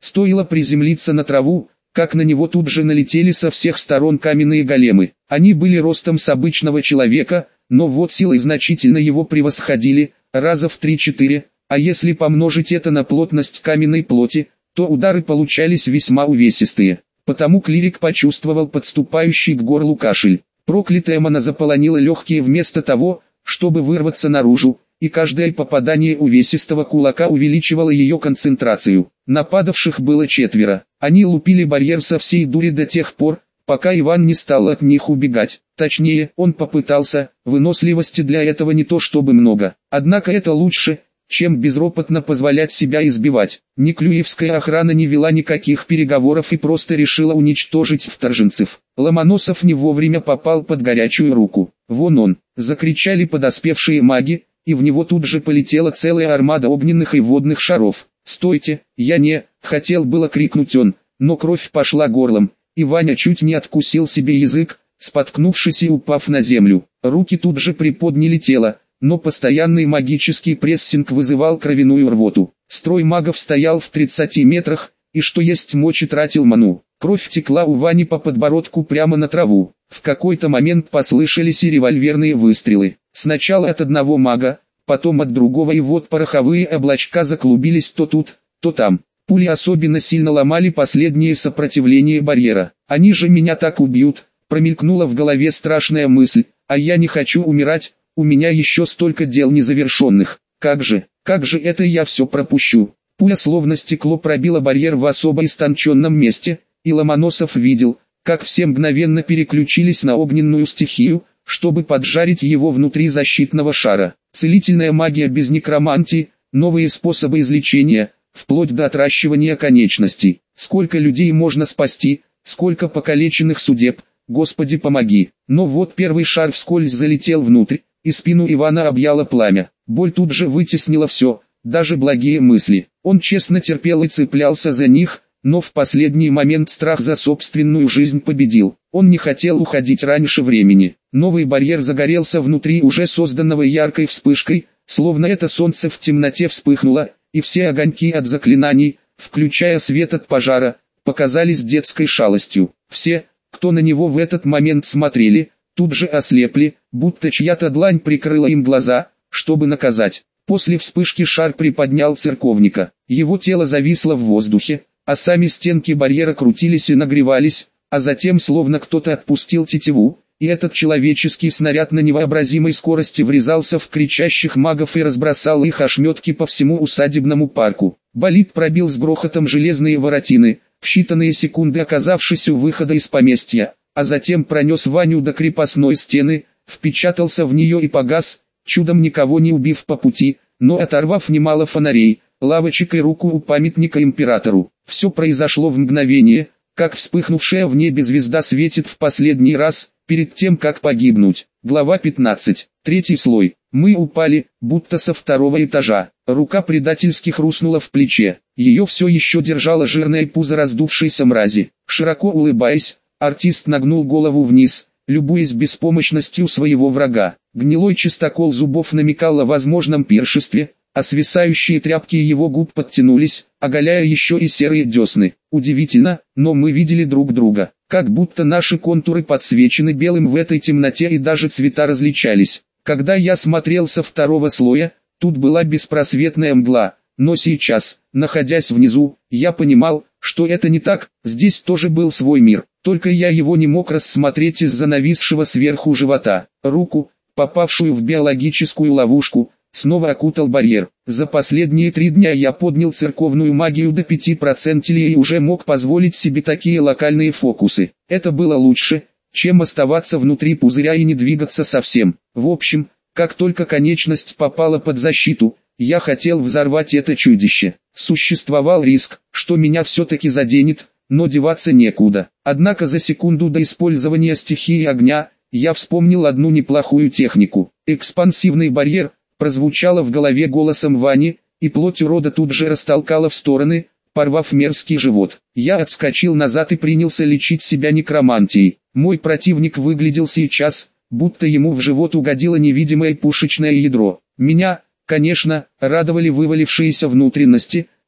Стоило приземлиться на траву, как на него тут же налетели со всех сторон каменные големы. Они были ростом с обычного человека, но вот силой значительно его превосходили, раза в 3-4, а если помножить это на плотность каменной плоти, то удары получались весьма увесистые. Потому клирик почувствовал подступающий к горлу кашель. Проклятая мана заполонила легкие вместо того, чтобы вырваться наружу, и каждое попадание увесистого кулака увеличивало ее концентрацию. Нападавших было 4. Они лупили барьер со всей дури до тех пор, пока Иван не стал от них убегать. Точнее, он попытался, выносливости для этого не то чтобы много. Однако это лучше, чем безропотно позволять себя избивать. Неклюевская охрана не вела никаких переговоров и просто решила уничтожить вторженцев. Ломоносов не вовремя попал под горячую руку. «Вон он!» — закричали подоспевшие маги, и в него тут же полетела целая армада огненных и водных шаров. «Стойте, я не...» — хотел было крикнуть он, но кровь пошла горлом, и Ваня чуть не откусил себе язык, споткнувшись и упав на землю. Руки тут же приподняли тело, но постоянный магический прессинг вызывал кровяную рвоту. Строй магов стоял в 30 метрах, и что есть мочи тратил ману. Кровь текла у Вани по подбородку прямо на траву. В какой-то момент послышались и револьверные выстрелы. Сначала от одного мага, потом от другого, и вот пороховые облачка заклубились то тут, то там. Пули особенно сильно ломали последнее сопротивление барьера. «Они же меня так убьют», промелькнула в голове страшная мысль, «а я не хочу умирать, у меня еще столько дел незавершенных. Как же это я все пропущу». Пуля словно стекло пробила барьер в особо истонченном месте, и Ломоносов видел, как все мгновенно переключились на огненную стихию, чтобы поджарить его внутри защитного шара. Целительная магия без некромантии, новые способы излечения, вплоть до отращивания конечностей. Сколько людей можно спасти, сколько покалеченных судеб, Господи помоги. Но вот первый шар вскользь залетел внутрь, и спину Ивана объяло пламя. Боль тут же вытеснила все, даже благие мысли. Он честно терпел и цеплялся за них, но в последний момент страх за собственную жизнь победил. Он не хотел уходить раньше времени. Новый барьер загорелся внутри уже созданного яркой вспышкой, словно это солнце в темноте вспыхнуло, и все огоньки от заклинаний, включая свет от пожара, показались детской шалостью. Все, кто на него в этот момент смотрели, тут же ослепли, будто чья-то длань прикрыла им глаза, чтобы наказать. После вспышки шар приподнял церковника. Его тело зависло в воздухе, а сами стенки барьера крутились и нагревались, а затем словно кто-то отпустил тетиву, и этот человеческий снаряд на невообразимой скорости врезался в кричащих магов и разбросал их ошметки по всему усадебному парку. Болид пробил с грохотом железные воротины, в считанные секунды оказавшись у выхода из поместья, а затем пронес Ваню до крепостной стены, впечатался в нее и погас, чудом никого не убив по пути, но оторвав немало фонарей, лавочек и руку у памятника императору. Все произошло в мгновение, как вспыхнувшая в небе звезда светит в последний раз, перед тем как погибнуть. Глава 15. Третий слой. Мы упали, будто со 2-го этажа. Рука предательски хрустнула в плече. Ее все еще держало жирное пузо раздувшейся мрази. Широко улыбаясь, артист нагнул голову вниз, любуясь беспомощностью своего врага. Гнилой чистокол зубов намекал о возможном пиршестве, а свисающие тряпки его губ подтянулись, оголяя еще и серые десны. Удивительно, но мы видели друг друга, как будто наши контуры подсвечены белым в этой темноте и даже цвета различались. Когда я смотрел со 2-го слоя, тут была беспросветная мгла, но сейчас, находясь внизу, я понимал, что это не так, здесь тоже был свой мир, только я его не мог рассмотреть из-за нависшего сверху живота. Руку, попавшую в биологическую ловушку, снова окутал барьер. За последние 3 дня я поднял церковную магию до 5% и уже мог позволить себе такие локальные фокусы. Это было лучше, чем оставаться внутри пузыря и не двигаться совсем. В общем, как только конечность попала под защиту, я хотел взорвать это чудище. Существовал риск, что меня все-таки заденет, но деваться некуда. Однако за секунду до использования стихии огня, я вспомнил одну неплохую технику. Экспансивный барьер прозвучало в голове голосом Вани, и плоть урода тут же растолкала в стороны, порвав мерзкий живот. Я отскочил назад и принялся лечить себя некромантией. Мой противник выглядел сейчас, будто ему в живот угодило невидимое пушечное ядро. Меня, конечно, радовали вывалившиеся внутренности,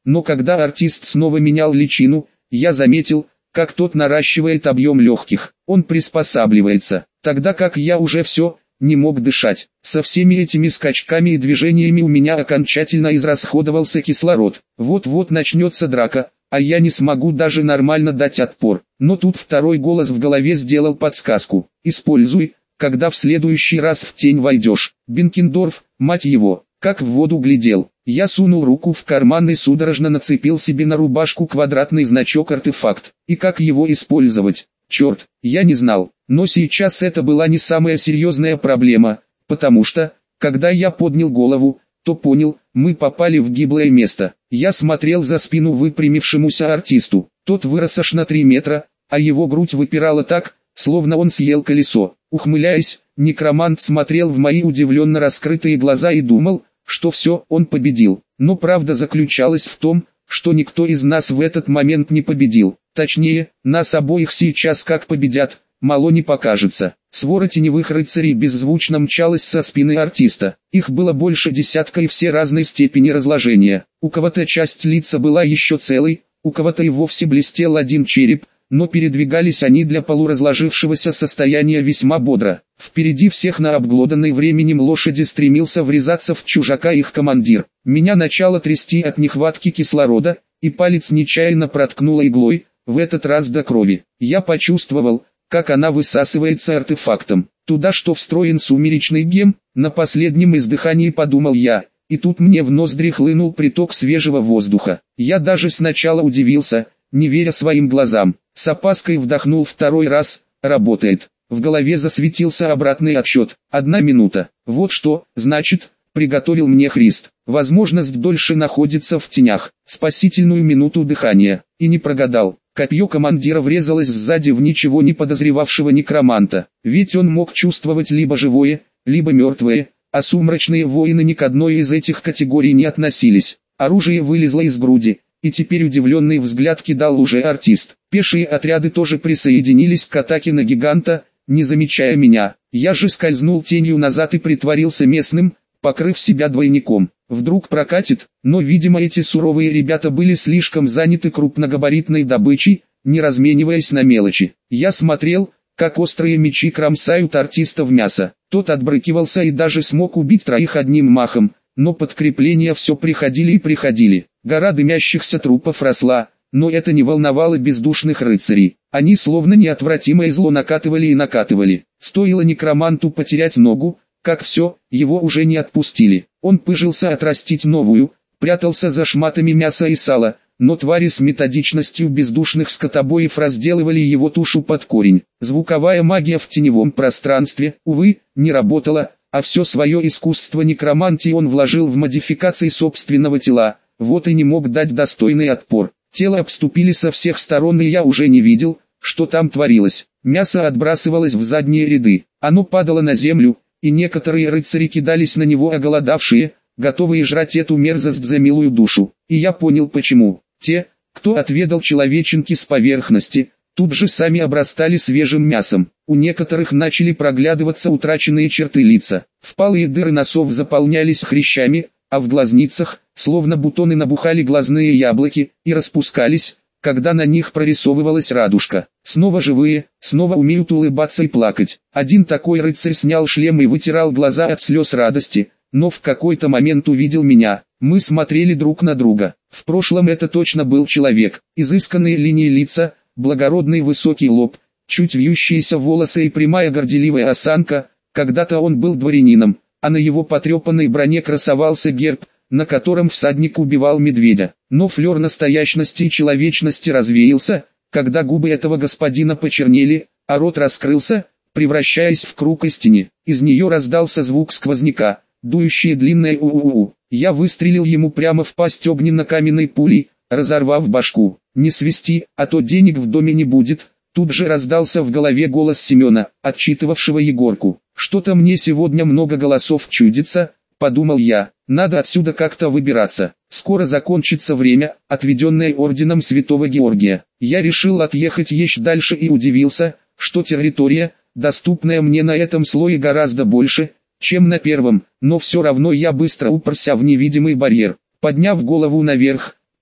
но когда артист снова менял личину, я заметил, как тот наращивает объем легких. Он приспосабливается, тогда как я уже все, не мог дышать. Со всеми этими скачками и движениями у меня окончательно израсходовался кислород. Вот-вот начнется драка, а я не смогу даже нормально дать отпор. Но тут второй голос в голове сделал подсказку. Используй, когда в следующий раз в тень войдешь. Бенкендорф, мать его, как в воду глядел. Я сунул руку в карман и судорожно нацепил себе на рубашку квадратный значок «Артефакт». И как его использовать? Черт, я не знал. Но сейчас это была не самая серьезная проблема, потому что, когда я поднял голову, то понял, мы попали в гиблое место. Я смотрел за спину выпрямившемуся артисту. Тот вырос аж на 3 метра, а его грудь выпирала так, словно он съел колесо. Ухмыляясь, некромант смотрел в мои удивленно раскрытые глаза и думал, что все, он победил. Но правда заключалась в том, что никто из нас в этот момент не победил. Точнее, нас обоих сейчас как победят, мало не покажется. Свора теневых рыцарей беззвучно мчалась со спины артиста. Их было больше десятка и все разной степени разложения. У кого-то часть лица была еще целой, у кого-то и вовсе блестел один череп, но передвигались они для полуразложившегося состояния весьма бодро. Впереди всех на обглоданной временем лошади стремился врезаться в чужака их командир. Меня начало трясти от нехватки кислорода, и палец нечаянно проткнуло иглой, в этот раз до крови. Я почувствовал, как она высасывается артефактом. Туда что встроен сумеречный гем, на последнем издыхании подумал я, и тут мне в ноздри хлынул приток свежего воздуха. Я даже сначала удивился, не веря своим глазам. С опаской вдохнул второй раз, работает. В голове засветился обратный отсчет. 1 минута. Вот что, значит, приготовил мне Христ. Возможность дольше находиться в тенях. Спасительную минуту дыхания. И не прогадал. Копье командира врезалось сзади в ничего не подозревавшего некроманта. Ведь он мог чувствовать либо живое, либо мертвое, а сумрачные воины ни к одной из этих категорий не относились. Оружие вылезло из груди, и теперь удивленный взгляд кидал уже артист. Пешие отряды тоже присоединились к атаке на гиганта, не замечая меня. Я же скользнул тенью назад и притворился местным, покрыв себя двойником. Вдруг прокатит, но видимо эти суровые ребята были слишком заняты крупногабаритной добычей, не размениваясь на мелочи. Я смотрел, как острые мечи кромсают артиста в мясо. Тот отбрыкивался и даже смог убить 3 одним махом, но подкрепления все приходили и приходили. Гора дымящихся трупов росла, но это не волновало бездушных рыцарей. Они словно неотвратимое зло накатывали и накатывали. Стоило некроманту потерять ногу, как все, его уже не отпустили. Он пыжился отрастить новую, прятался за шматами мяса и сала, но твари с методичностью бездушных скотобоев разделывали его тушу под корень. Звуковая магия в теневом пространстве, увы, не работала, а все свое искусство некромантии он вложил в модификации собственного тела, вот и не мог дать достойный отпор. Тело обступили со всех сторон, и я уже не видел, что там творилось. Мясо отбрасывалось в задние ряды, оно падало на землю, и некоторые рыцари кидались на него оголодавшие, готовые жрать эту мерзость за милую душу. И я понял почему. Те, кто отведал человеченки с поверхности, тут же сами обрастали свежим мясом. У некоторых начали проглядываться утраченные черты лица. Впалые дыры носов заполнялись хрящами, а в глазницах, словно бутоны, набухали глазные яблоки и распускались, когда на них прорисовывалась радужка. Снова живые, снова умеют улыбаться и плакать. Один такой рыцарь снял шлем и вытирал глаза от слез радости, но в какой-то момент увидел меня. Мы смотрели друг на друга. В прошлом это точно был человек. Изысканные линии лица, благородный высокий лоб, чуть вьющиеся волосы и прямая горделивая осанка. Когда-то он был дворянином, а на его потрепанной броне красовался герб, на котором всадник убивал медведя. Но флер настоящности и человечности развеялся, когда губы этого господина почернели, а рот раскрылся, превращаясь в круг истины. Из нее раздался звук сквозняка, дующее длинное у-у-у. Я выстрелил ему прямо в пасть огненно-каменной пулей, разорвав башку. «Не свисти, а то денег в доме не будет». Тут же раздался в голове голос Семена, отчитывавшего Егорку. «Что-то мне сегодня много голосов чудится», — подумал я. «Надо отсюда как-то выбираться. Скоро закончится время, отведенное орденом Святого Георгия». Я решил отъехать еще дальше и удивился, что территория, доступная мне на этом слое, гораздо больше, чем на первом, но все равно я быстро уперся в невидимый барьер. Подняв голову наверх,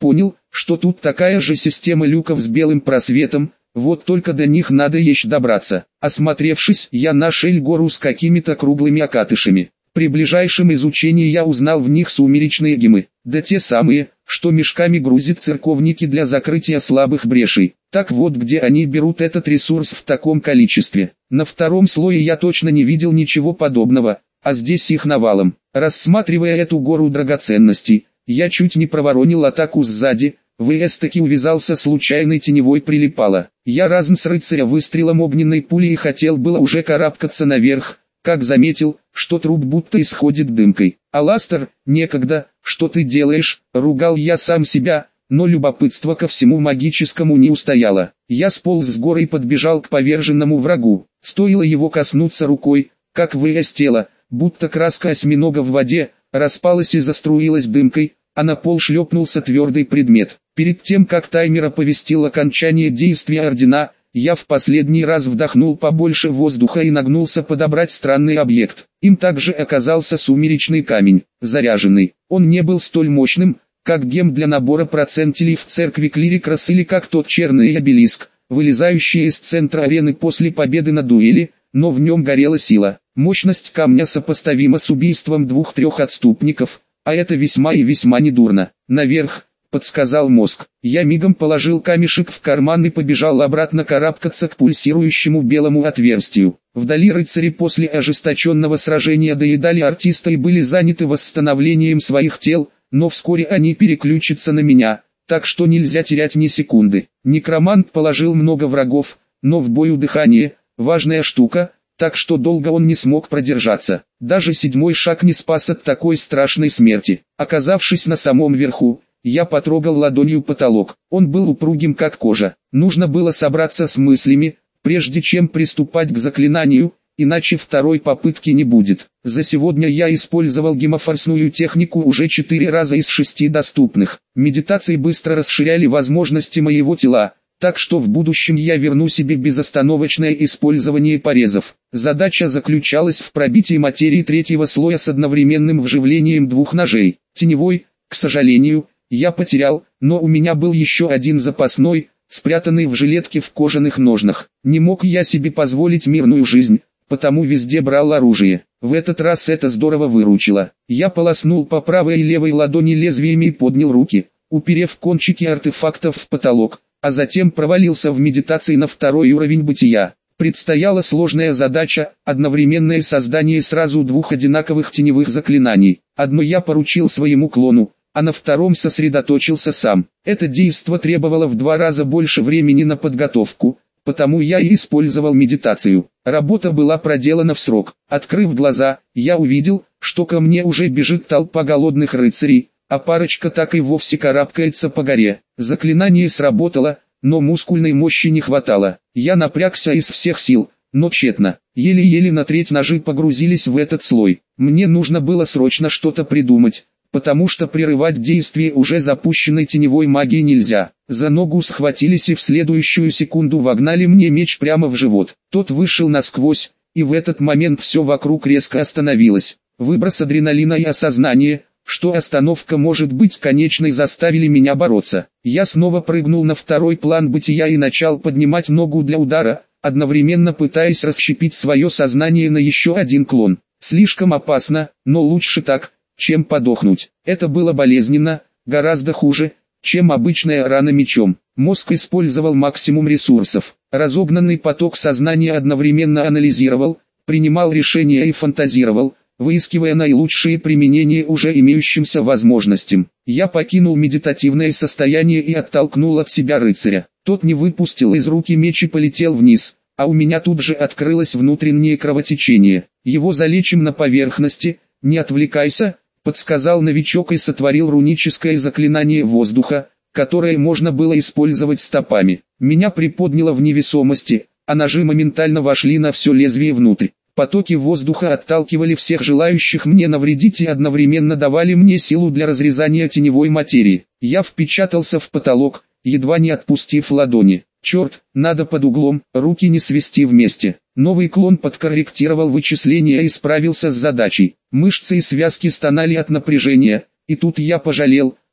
понял, что тут такая же система люков с белым просветом, вот только до них надо еще добраться. Осмотревшись, я нашел гору с какими-то круглыми окатышами. При ближайшем изучении я узнал в них сумеречные гемы, да те самые, что мешками грузят церковники для закрытия слабых брешей. Так вот, где они берут этот ресурс в таком количестве. На втором слое я точно не видел ничего подобного, а здесь их навалом. Рассматривая эту гору драгоценностей, я чуть не проворонил атаку сзади. ВС таки увязался случайной теневой прилипало. Я разнес рыцаря выстрелом огненной пули и хотел было уже карабкаться наверх, как заметил, что труп будто исходит дымкой. «Аластер, некогда, что ты делаешь?» — ругал я сам себя, но любопытство ко всему магическому не устояло. Я сполз с горы и подбежал к поверженному врагу. Стоило его коснуться рукой, как ВС тело, будто краска осьминога в воде, распалась и заструилась дымкой, а на пол шлепнулся твердый предмет. Перед тем, как таймер оповестил окончание действия ордена, я в последний раз вдохнул побольше воздуха и нагнулся подобрать странный объект. Им также оказался сумеречный камень, заряженный. Он не был столь мощным, как гем для набора процентилей в церкви Клирикрос или как тот черный обелиск, вылезающий из центра арены после победы на дуэли, но в нем горела сила. Мощность камня сопоставима с убийством 2-3 отступников, а это весьма и весьма недурно. «Наверх», — подсказал мозг. Я мигом положил камешек в карман и побежал обратно карабкаться к пульсирующему белому отверстию. Вдали рыцари после ожесточенного сражения доедали артиста и были заняты восстановлением своих тел, но вскоре они переключатся на меня, так что нельзя терять ни секунды. Некромант положил много врагов, но в бою дыхание — важная штука, так что долго он не смог продержаться. Даже 7-й шаг не спас от такой страшной смерти. Оказавшись на самом верху, я потрогал ладонью потолок. Он был упругим как кожа. Нужно было собраться с мыслями, прежде чем приступать к заклинанию, иначе второй попытки не будет. За сегодня я использовал гемофорсную технику уже 4 раза из 6 доступных. Медитации быстро расширяли возможности моего тела, так что в будущем я верну себе безостановочное использование порезов. Задача заключалась в пробитии материи 3-го слоя с одновременным вживлением 2 ножей. Теневой, к сожалению, я потерял, но у меня был еще один запасной, спрятанный в жилетке в кожаных ножнах. Не мог я себе позволить мирную жизнь, потому везде брал оружие. В этот раз это здорово выручило. Я полоснул по правой и левой ладони лезвиями и поднял руки, уперев кончики артефактов в потолок, а затем провалился в медитации на 2-й уровень бытия. Предстояла сложная задача – одновременное создание сразу 2 одинаковых теневых заклинаний. Одно я поручил своему клону, а на втором сосредоточился сам. Это действо требовало в 2 раза больше времени на подготовку, потому я и использовал медитацию. Работа была проделана в срок. Открыв глаза, я увидел, что ко мне уже бежит толпа голодных рыцарей, а парочка так и вовсе карабкается по горе. Заклинание сработало, но мускульной мощи не хватало. Я напрягся из всех сил, но тщетно. Еле-еле на треть ножи погрузились в этот слой. Мне нужно было срочно что-то придумать, потому что прерывать действие уже запущенной теневой магии нельзя. За ногу схватились и в следующую секунду вогнали мне меч прямо в живот. Тот вышел насквозь, и в этот момент все вокруг резко остановилось. Выброс адреналина и осознание, что остановка может быть конечной, заставили меня бороться. Я снова прыгнул на 2-й план бытия и начал поднимать ногу для удара, одновременно пытаясь расщепить свое сознание на еще один клон. Слишком опасно, но лучше так, чем подохнуть. Это было болезненно, гораздо хуже, чем обычная рана мечом. Мозг использовал максимум ресурсов. Разогнанный поток сознания одновременно анализировал, принимал решения и фантазировал, выискивая наилучшие применения уже имеющимся возможностям. Я покинул медитативное состояние и оттолкнул от себя рыцаря. Тот не выпустил из руки меч и полетел вниз, а у меня тут же открылось внутреннее кровотечение. Его залечим на поверхности, не отвлекайся, подсказал новичок и сотворил руническое заклинание воздуха, которое можно было использовать стопами. Меня приподняло в невесомости, а ножи моментально вошли на все лезвие внутрь. Потоки воздуха отталкивали всех желающих мне навредить и одновременно давали мне силу для разрезания теневой материи. Я впечатался в потолок, едва не отпустив ладони. Черт, надо под углом, руки не свести вместе. Новый клон подкорректировал вычисления и справился с задачей. Мышцы и связки стонали от напряжения, и тут я пожалел,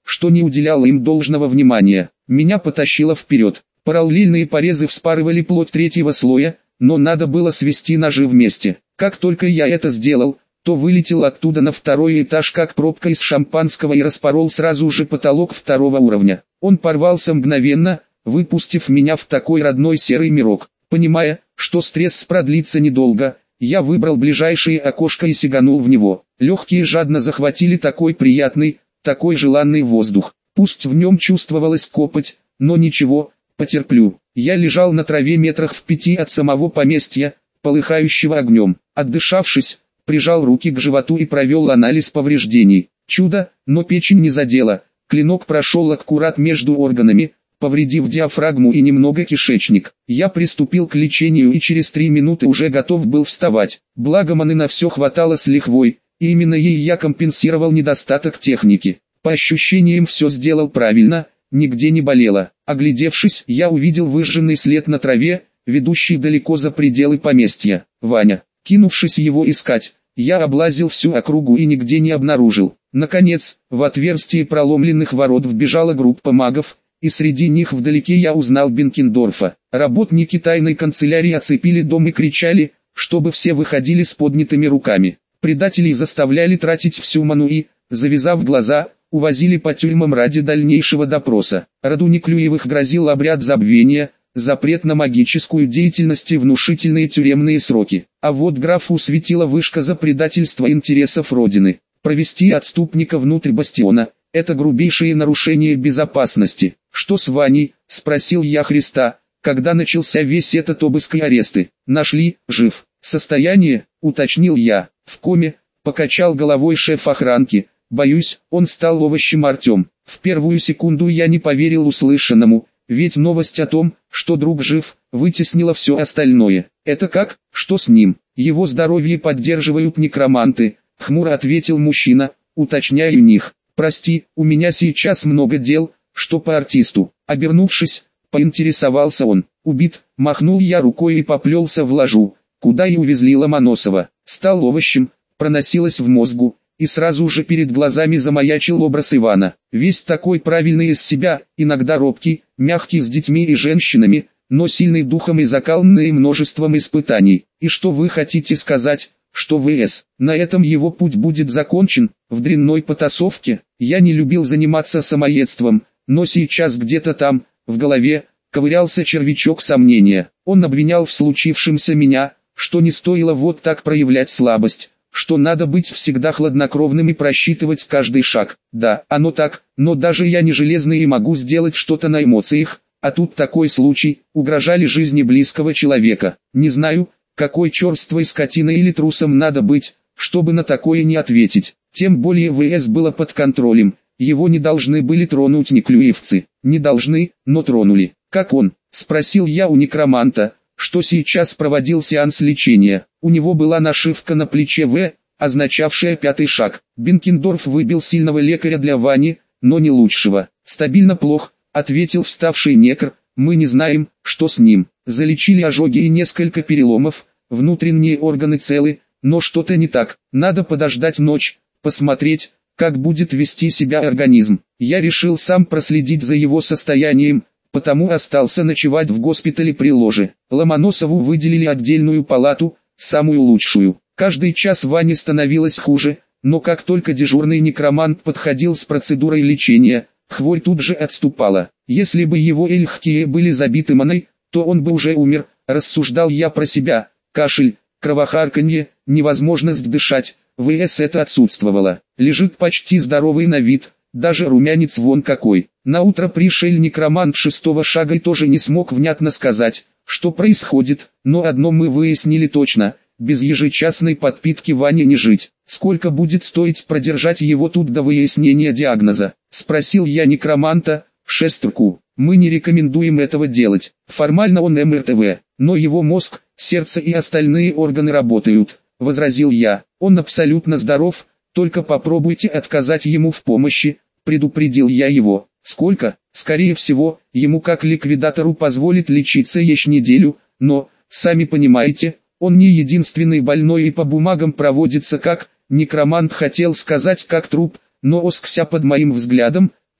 что не уделял им должного внимания. Меня потащило вперед. Параллельные порезы вспарывали плоть третьего слоя, но надо было свести ножи вместе. Как только я это сделал, то вылетел оттуда на второй этаж как пробка из шампанского и распорол сразу же потолок второго уровня. Он порвался мгновенно, выпустив меня в такой родной серый мирок. Понимая, что стресс продлится недолго, я выбрал ближайшее окошко и сиганул в него. Легкие жадно захватили такой приятный, такой желанный воздух. Пусть в нем чувствовалась копоть, но ничего, потерплю. Я лежал на траве метрах в 5 от самого поместья, полыхающего огнем. Отдышавшись, прижал руки к животу и провел анализ повреждений. Чудо, но печень не задела. Клинок прошел аккурат между органами, повредив диафрагму и немного кишечник. Я приступил к лечению и через 3 минуты уже готов был вставать. Благо маны на все хватало с лихвой, и именно ей я компенсировал недостаток техники. По ощущениям все сделал правильно, нигде не болело. Оглядевшись, я увидел выжженный след на траве, ведущий далеко за пределы поместья. Ваня. Кинувшись его искать, я облазил всю округу и нигде не обнаружил. Наконец, в отверстие проломленных ворот вбежала группа магов, и среди них вдалеке я узнал Бенкендорфа. Работники тайной канцелярии оцепили дом и кричали, чтобы все выходили с поднятыми руками. Предателей заставляли тратить всю ману и, завязав глаза, увозили по тюрьмам ради дальнейшего допроса. Роду Неклюевых грозил обряд забвения, запрет на магическую деятельность и внушительные тюремные сроки. А вот графу светила вышка за предательство интересов Родины. Провести отступника внутрь бастиона – это грубейшее нарушение безопасности. «Что с Ваней?» – спросил я Христа, когда начался весь этот обыск и аресты. «Нашли, жив. Состояние?» – уточнил я. «В коме», – покачал головой шеф охранки. «Боюсь, он стал овощем Артем». В первую секунду я не поверил услышанному, ведь новость о том, что друг жив, вытеснила все остальное. «Это как? Что с ним?» «Его здоровье поддерживают некроманты», — хмуро ответил мужчина, уточняя у них. «Прости, у меня сейчас много дел, что по артисту». Обернувшись, поинтересовался он. «Убит», — махнул я рукой и поплелся в ложу, куда и увезли Ломоносова. Стал овощем, проносилось в мозгу, и сразу же перед глазами замаячил образ Ивана. Весь такой правильный из себя, иногда робкий, мягкий с детьми и женщинами, но сильный духом и закаленный множеством испытаний. И что вы хотите сказать, что ВС? На этом его путь будет закончен, в дрянной потасовке. Я не любил заниматься самоедством, но сейчас где-то там, в голове, ковырялся червячок сомнения. Он обвинял в случившемся меня, что не стоило вот так проявлять слабость, что надо быть всегда хладнокровным и просчитывать каждый шаг. Да, оно так, но даже я не железный и могу сделать что-то на эмоциях, а тут такой случай, угрожали жизни близкого человека. Не знаю, какой черствой скотиной или трусом надо быть, чтобы на такое не ответить. Тем более ВС было под контролем, его не должны были тронуть неклюевцы. Не должны, но тронули. «Как он?» – спросил я у некроманта, что сейчас проводил сеанс лечения. У него была нашивка на плече В, означавшая 5-й шаг. Бенкендорф выбил сильного лекаря для Вани, но не лучшего. «Стабильно плохо», — ответил вставший некр, — «мы не знаем, что с ним. Залечили ожоги и несколько переломов, внутренние органы целы, но что-то не так. Надо подождать ночь, посмотреть, как будет вести себя организм». Я решил сам проследить за его состоянием, потому остался ночевать в госпитале при ложе. Ломоносову выделили отдельную палату, самую лучшую. Каждый час Ване становилось хуже, но как только дежурный некромант подходил с процедурой лечения, хворь тут же отступала. Если бы его легкие были забиты маной, то он бы уже умер, рассуждал я про себя. Кашель, кровохарканье, невозможность дышать, ВС это отсутствовало. Лежит почти здоровый на вид, даже румянец вон какой. Наутро пришел некромант 6-го шага и тоже не смог внятно сказать, что происходит, но одно мы выяснили точно: без ежечасной подпитки Ване не жить. «Сколько будет стоить продержать его тут до выяснения диагноза?» — спросил я некроманта. «Шестерку. Мы не рекомендуем этого делать. Формально он МРТВ, но его мозг, сердце и остальные органы работают», — возразил я. «Он абсолютно здоров, только попробуйте отказать ему в помощи», — предупредил я его. «Сколько?» «Скорее всего, ему как ликвидатору позволит лечиться еще неделю, но, сами понимаете, он не единственный больной и по бумагам проводится как...» Некромант хотел сказать как труп, но оскся под моим взглядом,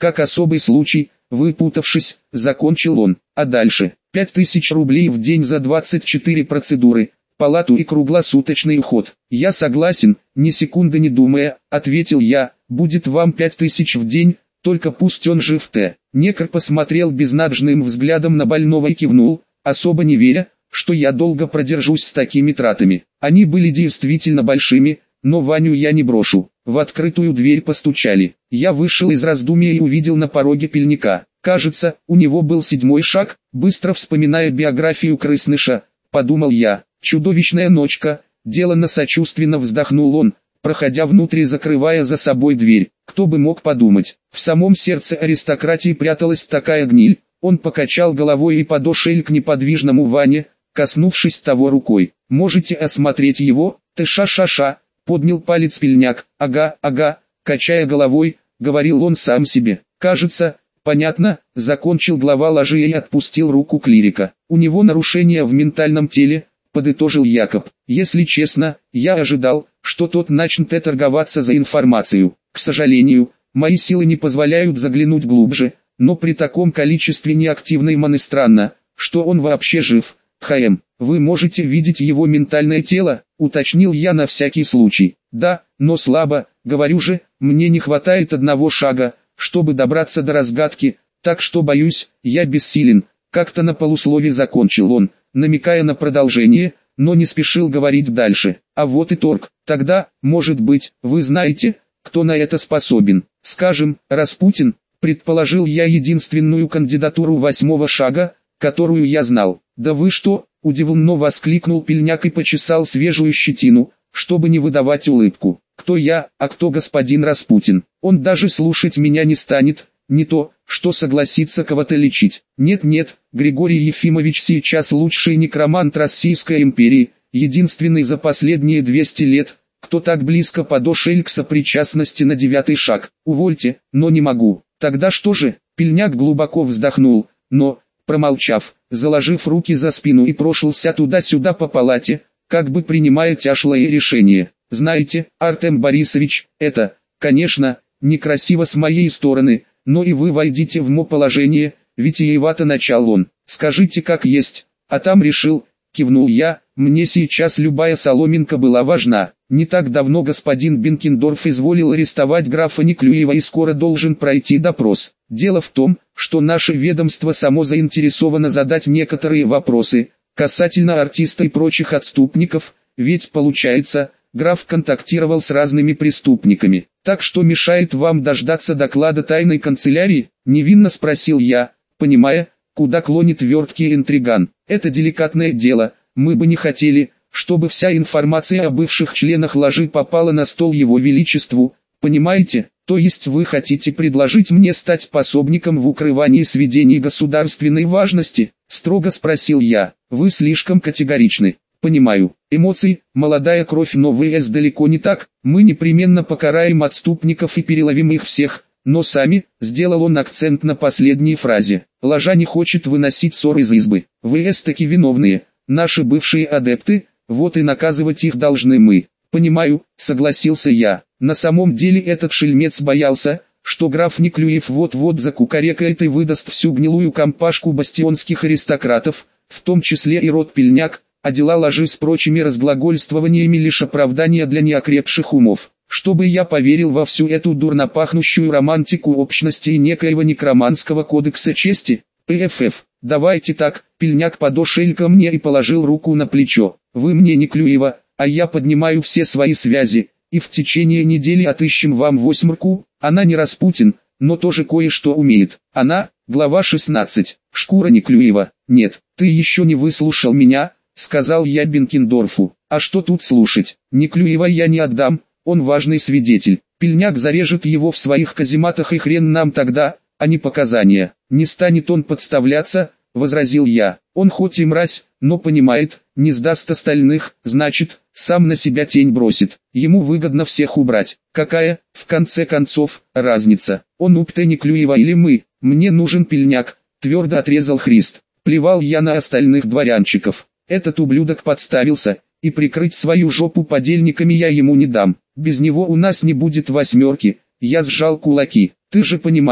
как особый случай, выпутавшись, закончил он. А дальше, 5000 рублей в день за 24 процедуры, палату и круглосуточный уход. Я согласен, ни секунды не думая, ответил я, будет вам 5000 в день, только пусть он жив-то. Некр посмотрел безнадежным взглядом на больного и кивнул, особо не веря, что я долго продержусь с такими тратами. Они были действительно большими, но Ваню я не брошу. В открытую дверь постучали. Я вышел из раздумья и увидел на пороге Пельника. Кажется, у него был 7-й шаг, быстро вспоминая биографию крысныша, подумал я. Чудовищная ночка, деланно сочувственно вздохнул он, проходя внутрь и закрывая за собой дверь. Кто бы мог подумать, в самом сердце аристократии пряталась такая гниль. Он покачал головой и подошел к неподвижному Ване, коснувшись того рукой. «Можете осмотреть его?» «Ты ша-ша-ша», поднял палец Пельняк. «Ага, ага», качая головой, говорил он сам себе. «Кажется, понятно», закончил глава ложи и отпустил руку клирика. «У него нарушение в ментальном теле», подытожил Якоб. «Если честно, я ожидал, что тот начнет торговаться за информацию. К сожалению, мои силы не позволяют заглянуть глубже, но при таком количестве неактивной маны странно, что он вообще жив». «ХМ, вы можете видеть его ментальное тело?» уточнил я на всякий случай. «Да, но слабо, говорю же, мне не хватает одного шага, чтобы добраться до разгадки, так что боюсь, я бессилен». Как-то на полуслове закончил он, намекая на продолжение, но не спешил говорить дальше. «А вот и торг. Тогда, может быть, вы знаете, кто на это способен? Скажем, Распутин?» Предположил я единственную кандидатуру 8-го шага, которую я знал. «Да вы что?» – удивленно воскликнул Пельняк и почесал свежую щетину, чтобы не выдавать улыбку. «Кто я, а кто господин Распутин? Он даже слушать меня не станет, не то, что согласится кого-то лечить. Нет-нет, Григорий Ефимович сейчас лучший некромант Российской империи, единственный за последние 200 лет, кто так близко подошел к сопричастности на 9-й шаг. Увольте, но не могу». «Тогда что же?» – Пельняк глубоко вздохнул, но, промолчав, заложив руки за спину и прошелся туда-сюда по палате, как бы принимая тяжелое решение. «Знаете, Артем Борисович, это, конечно, некрасиво с моей стороны, но и вы войдите в мо положение», витиевато начал он. «Скажите как есть, а там решил», кивнул я, «мне сейчас любая соломинка была важна. Не так давно господин Бенкендорф изволил арестовать графа Неклюева и скоро должен пройти допрос. Дело в том, что наше ведомство само заинтересовано задать некоторые вопросы, касательно артиста и прочих отступников, ведь получается, граф контактировал с разными преступниками. Так что мешает вам дождаться доклада тайной канцелярии?» Невинно спросил я, понимая, куда клонит верткий интриган. «Это деликатное дело, мы бы не хотели, чтобы вся информация о бывших членах ложи попала на стол его величеству, понимаете? То есть вы хотите предложить мне стать пособником в укрывании сведений государственной важности?» Строго спросил я. «Вы слишком категоричны». «Понимаю, эмоции, молодая кровь, но ВС далеко не так, мы непременно покараем отступников и переловим их всех, но сами», сделал он акцент на последней фразе, «ложа не хочет выносить ссор из избы. ВС таки виновные, наши бывшие адепты, вот и наказывать их должны мы». «Понимаю», согласился я, на самом деле этот шельмец боялся, что граф Неклюев вот-вот закукарекает и выдаст всю гнилую компашку бастионских аристократов, в том числе и род Пельняк, а дела ложи с прочими разглагольствованиями лишь оправдание для неокрепших умов. Чтобы я поверил во всю эту дурно пахнущую романтику общности и некоего некроманского кодекса чести? ПФФ, давайте так, Пельняк подошел ко мне и положил руку на плечо. «Вы мне Неклюева, а я поднимаю все свои связи, и в течение недели отыщем вам 8-рку, она не Распутин, но тоже кое-что умеет. Она, глава 16, шкура Неклюева». «Нет, ты еще не выслушал меня», сказал я Бенкендорфу. «А что тут слушать? Неклюева я не отдам, он важный свидетель. Пельняк зарежет его в своих казематах и хрен нам тогда, а не показания». «Не станет он подставляться», возразил я. «Он хоть и мразь, но понимает, не сдаст остальных, значит, сам на себя тень бросит. Ему выгодно всех убрать. Какая, в конце концов, разница? Он упты Неклюева или мы? Мне нужен Пельняк», твердо отрезал Христ. Плевал я на остальных дворянчиков. Этот ублюдок подставился, и прикрыть свою жопу подельниками я ему не дам. Без него у нас не будет 8-рки. Я сжал кулаки. «Ты же понимаешь,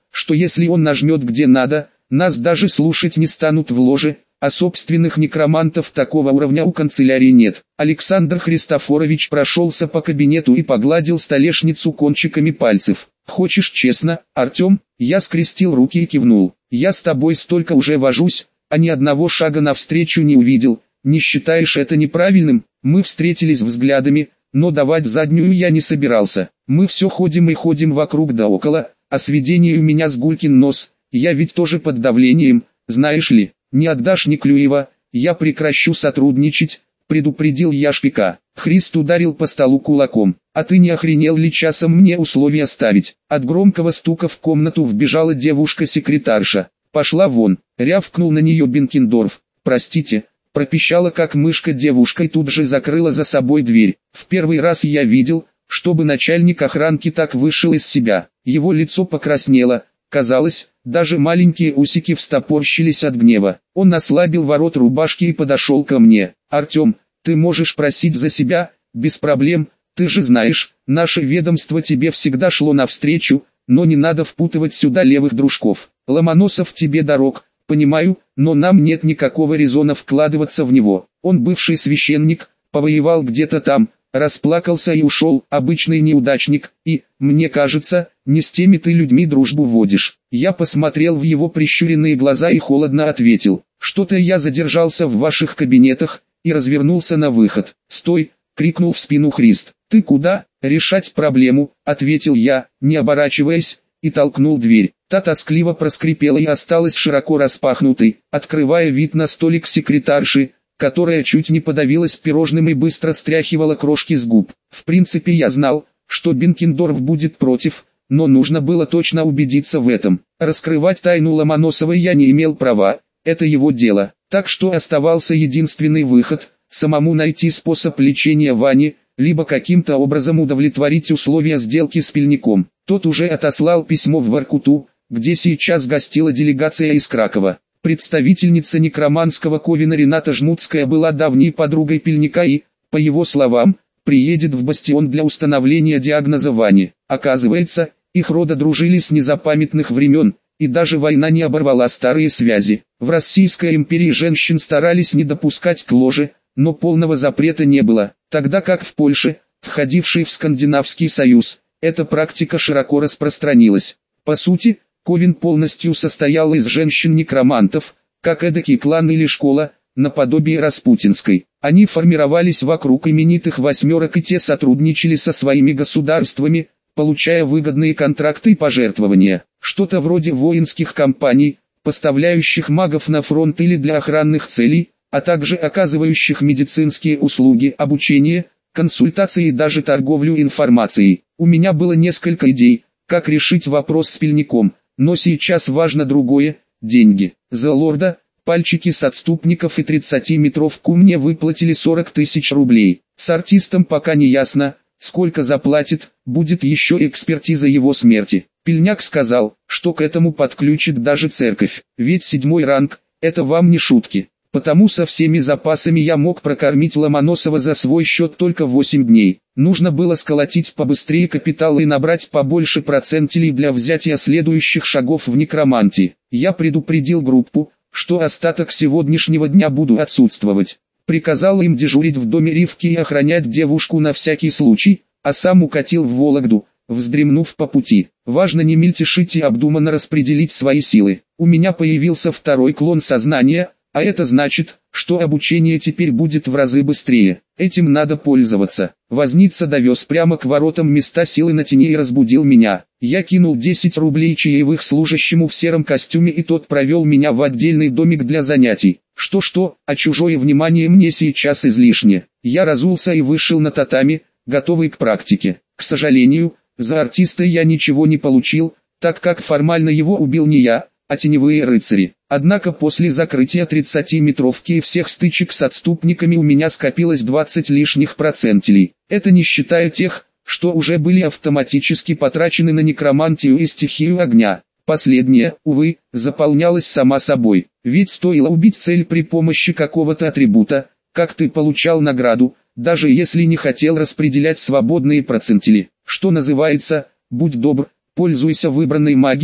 что если он нажмет где надо, нас даже слушать не станут в ложе, а собственных некромантов такого уровня у канцелярии нет. Александр Христофорович прошелся по кабинету и погладил столешницу кончиками пальцев. «Хочешь честно, Артем?» Я скрестил руки и кивнул. «Я с тобой столько уже вожусь, а ни одного шага навстречу не увидел. Не считаешь это неправильным?» Мы встретились взглядами, но давать заднюю я не собирался. Мы все ходим и ходим вокруг да около, а сведение у меня с Гулькин нос. Я ведь тоже под давлением, знаешь ли. «Не отдашь ни Клюева, я прекращу сотрудничать», — предупредил я Шпика. Христ ударил по столу кулаком. «А ты не охренел ли часом мне условия ставить?» От громкого стука в комнату вбежала девушка-секретарша. «Пошла вон», — рявкнул на нее Бенкендорф. «Простите», — пропищала как мышка девушка и тут же закрыла за собой дверь. В первый раз я видел, чтобы начальник охранки так вышел из себя. Его лицо покраснело. Казалось, даже маленькие усики встопорщились от гнева. Он ослабил ворот рубашки и подошел ко мне. «Артем, ты можешь просить за себя, без проблем, ты же знаешь, наше ведомство тебе всегда шло навстречу, но не надо впутывать сюда левых дружков. Ломоносов тебе дорог, понимаю, но нам нет никакого резона вкладываться в него. Он бывший священник, повоевал где-то там, расплакался и ушел, обычный неудачник, и, мне кажется, не с теми ты людьми дружбу водишь». Я посмотрел в его прищуренные глаза и холодно ответил: «Что-то я задержался в ваших кабинетах», и развернулся на выход. «Стой!» — крикнул в спину Христ. «Ты куда?» «Решать проблему», — ответил я, не оборачиваясь, и толкнул дверь. Та тоскливо проскрипела и осталась широко распахнутой, открывая вид на столик секретарши, которая чуть не подавилась пирожным и быстро стряхивала крошки с губ. В принципе, я знал, что Бенкендорф будет против, но нужно было точно убедиться в этом. Раскрывать тайну Ломоносовой я не имел права, это его дело. Так что оставался единственный выход – самому найти способ лечения Вани, либо каким-то образом удовлетворить условия сделки с Пельником. Тот уже отослал письмо в Воркуту, где сейчас гостила делегация из Кракова. Представительница некроманского ковена Рената Жмутская была давней подругой Пельника и, по его словам, приедет в Бастион для установления диагноза Вани. Оказывается, их рода дружили с незапамятных времен, и даже война не оборвала старые связи. В Российской империи женщин старались не допускать к ложе, но полного запрета не было, тогда как в Польше, входившей в Скандинавский союз, эта практика широко распространилась. По сути, ковен полностью состоял из женщин-некромантов, как эдакий клан или школа, наподобие распутинской. Они формировались вокруг именитых восьмерок и те сотрудничали со своими государствами, получая выгодные контракты и пожертвования. Что-то вроде воинских компаний, поставляющих магов на фронт или для охранных целей, а также оказывающих медицинские услуги, обучение, консультации и даже торговлю информацией. У меня было несколько идей, как решить вопрос с Пельником, но сейчас важно другое – деньги. За лорда, пальчики с отступников и 30-метровку мне выплатили 40 тысяч рублей. С артистом пока не ясно, сколько заплатит, будет еще экспертиза его смерти. Пельняк сказал, что к этому подключит даже церковь, ведь 7-й ранг – это вам не шутки. Потому со всеми запасами я мог прокормить Ломоносова за свой счет только 8 дней. Нужно было сколотить побыстрее капитал и набрать побольше процентилей для взятия следующих шагов в некромантии. Я предупредил группу, что остаток сегодняшнего дня буду отсутствовать. Приказал им дежурить в доме Ривки и охранять девушку на всякий случай, а сам укатил в Вологду, вздремнув по пути. Важно не мельтешить и обдуманно распределить свои силы. У меня появился второй клон сознания, а это значит, что обучение теперь будет в разы быстрее. Этим надо пользоваться. Возница довез прямо к воротам места силы на тени и разбудил меня. Я кинул 10 рублей чаевых служащему в сером костюме, и тот провел меня в отдельный домик для занятий. Что-что, а чужое внимание мне сейчас излишне. Я разулся и вышел на татами, готовый к практике. К сожалению, за артиста я ничего не получил, так как формально его убил не я, а теневые рыцари. Однако после закрытия 30-метровки и всех стычек с отступниками у меня скопилось 20 лишних процентилей. Это не считая тех, что уже были автоматически потрачены на некромантию и стихию огня. Последняя, увы, заполнялась сама собой. Ведь стоило убить цель при помощи какого-то атрибута, как ты получал награду, даже если не хотел распределять свободные процентили. Что называется, будь добр, пользуйся выбранной магией,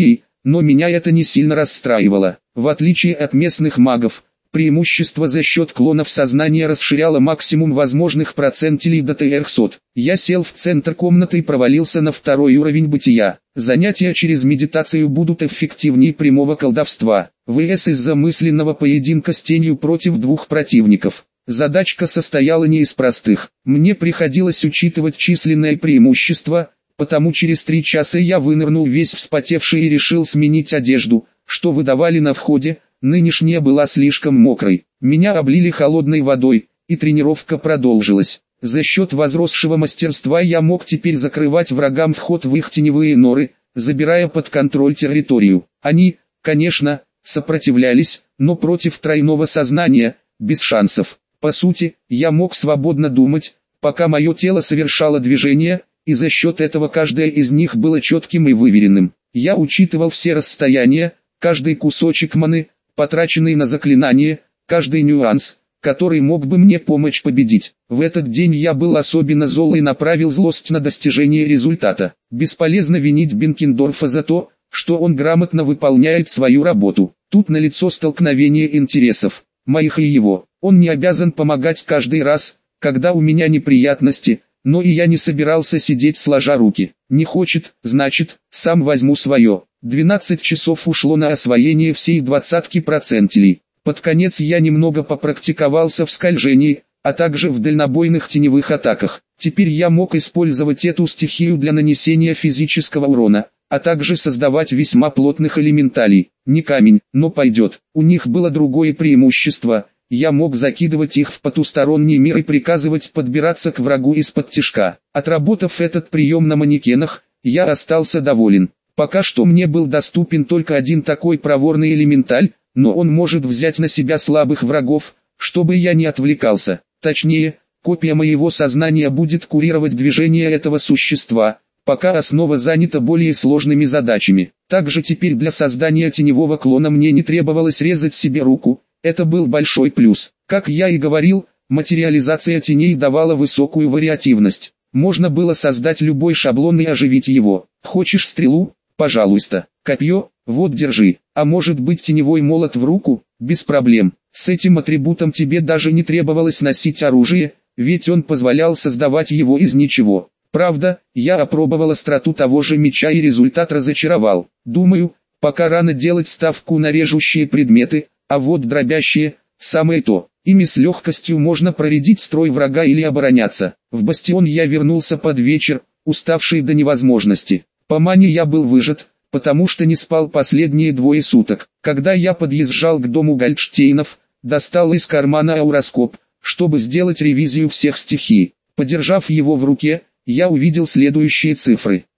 но меня это не сильно расстраивало. В отличие от местных магов, преимущество за счет клонов сознания расширяло максимум возможных процентилей до ТР100. Я сел в центр комнаты и провалился на второй уровень бытия. Занятия через медитацию будут эффективнее прямого колдовства. ВС из-за мысленного поединка с тенью против двух противников. Задачка состояла не из простых. Мне приходилось учитывать численное преимущество, потому через 3 часа я вынырнул весь вспотевший и решил сменить одежду, что выдавали на входе. Нынешняя была слишком мокрой. Меня облили холодной водой, и тренировка продолжилась. За счет возросшего мастерства я мог теперь закрывать врагам вход в их теневые норы, забирая под контроль территорию. Они, конечно, сопротивлялись, но против тройного сознания, без шансов. По сути, я мог свободно думать, пока мое тело совершало движение, и за счет этого каждое из них было четким и выверенным. Я учитывал все расстояния, каждый кусочек маны, потраченный на заклинание, каждый нюанс, который мог бы мне помочь победить. В этот день я был особенно зол и направил злость на достижение результата. Бесполезно винить Бенкендорфа за то, что он грамотно выполняет свою работу. Тут налицо столкновение интересов, моих и его. Он не обязан помогать каждый раз, когда у меня неприятности, но и я не собирался сидеть сложа руки. Не хочет, значит, сам возьму свое. 12 часов ушло на освоение всей 20 процентилей. Под конец я немного попрактиковался в скольжении, а также в дальнобойных теневых атаках. Теперь я мог использовать эту стихию для нанесения физического урона, а также создавать весьма плотных элементалей. Не камень, но пойдет. У них было другое преимущество. Я мог закидывать их в потусторонний мир и приказывать подбираться к врагу из-под тишка. Отработав этот прием на манекенах, я остался доволен. Пока что мне был доступен только один такой проворный элементаль, но он может взять на себя слабых врагов, чтобы я не отвлекался. Точнее, копия моего сознания будет курировать движение этого существа, пока основа занята более сложными задачами. Также теперь для создания теневого клона мне не требовалось резать себе руку. Это был большой плюс. Как я и говорил, материализация теней давала высокую вариативность. Можно было создать любой шаблон и оживить его. Хочешь стрелу? Пожалуйста. Копье? Вот держи. А может быть теневой молот в руку? Без проблем. С этим атрибутом тебе даже не требовалось носить оружие, ведь он позволял создавать его из ничего. Правда, я опробовал остроту того же меча и результат разочаровал. Думаю, пока рано делать ставку на режущие предметы, а вот дробящие – самое то. Ими с легкостью можно проредить строй врага или обороняться. В бастион я вернулся под вечер, уставший до невозможности. По мане я был выжат, потому что не спал последние 2 суток. Когда я подъезжал к дому Гольдштейнов, достал из кармана ауроскоп, чтобы сделать ревизию всех стихий. Подержав его в руке, я увидел следующие цифры.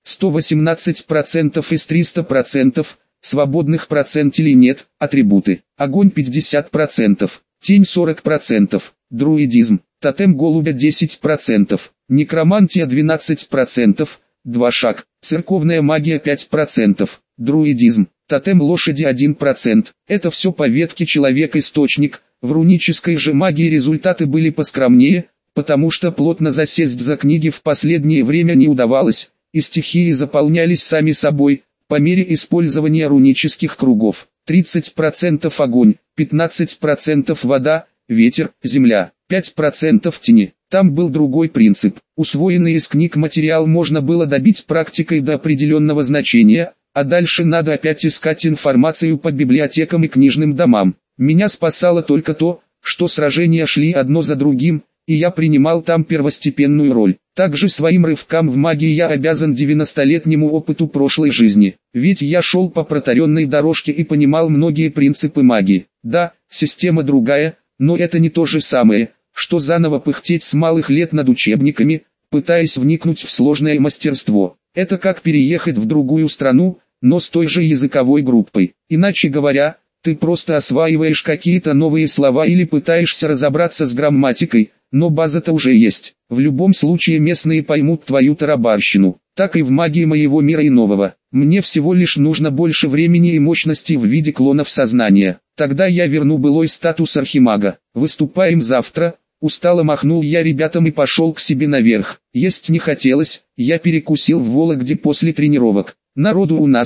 118% из 300%. Свободных процентилей нет, атрибуты. Огонь 50%, тень 40%, друидизм, тотем голубя 10%, некромантия 12%, 2 шаг, церковная магия 5%, друидизм, тотем лошади 1%. Это все по ветке человек-источник. В рунической же магии результаты были поскромнее, потому что плотно засесть за книги в последнее время не удавалось, и стихии заполнялись сами собой. По мере использования рунических кругов, 30% огонь, 15% вода, ветер, земля, 5% тени. Там был другой принцип. Усвоенный из книг материал можно было добить практикой до определенного значения, а дальше надо опять искать информацию по библиотекам и книжным домам. Меня спасало только то, что сражения шли одно за другим, и я принимал там первостепенную роль. Также своим рывкам в магии я обязан 90-летнему опыту прошлой жизни, ведь я шел по протаренной дорожке и понимал многие принципы магии. Да, система другая, но это не то же самое, что заново пыхтеть с малых лет над учебниками, пытаясь вникнуть в сложное мастерство. Это как переехать в другую страну, но с той же языковой группой. Иначе говоря, ты просто осваиваешь какие-то новые слова или пытаешься разобраться с грамматикой, но база-то уже есть. В любом случае местные поймут твою тарабарщину. Так и в магии моего мира и нового. Мне всего лишь нужно больше времени и мощности в виде клонов сознания. Тогда я верну былой статус архимага. Выступаем завтра. Устало махнул я ребятам и пошел к себе наверх. Есть не хотелось, я перекусил в Вологде после тренировок. Народу у нас,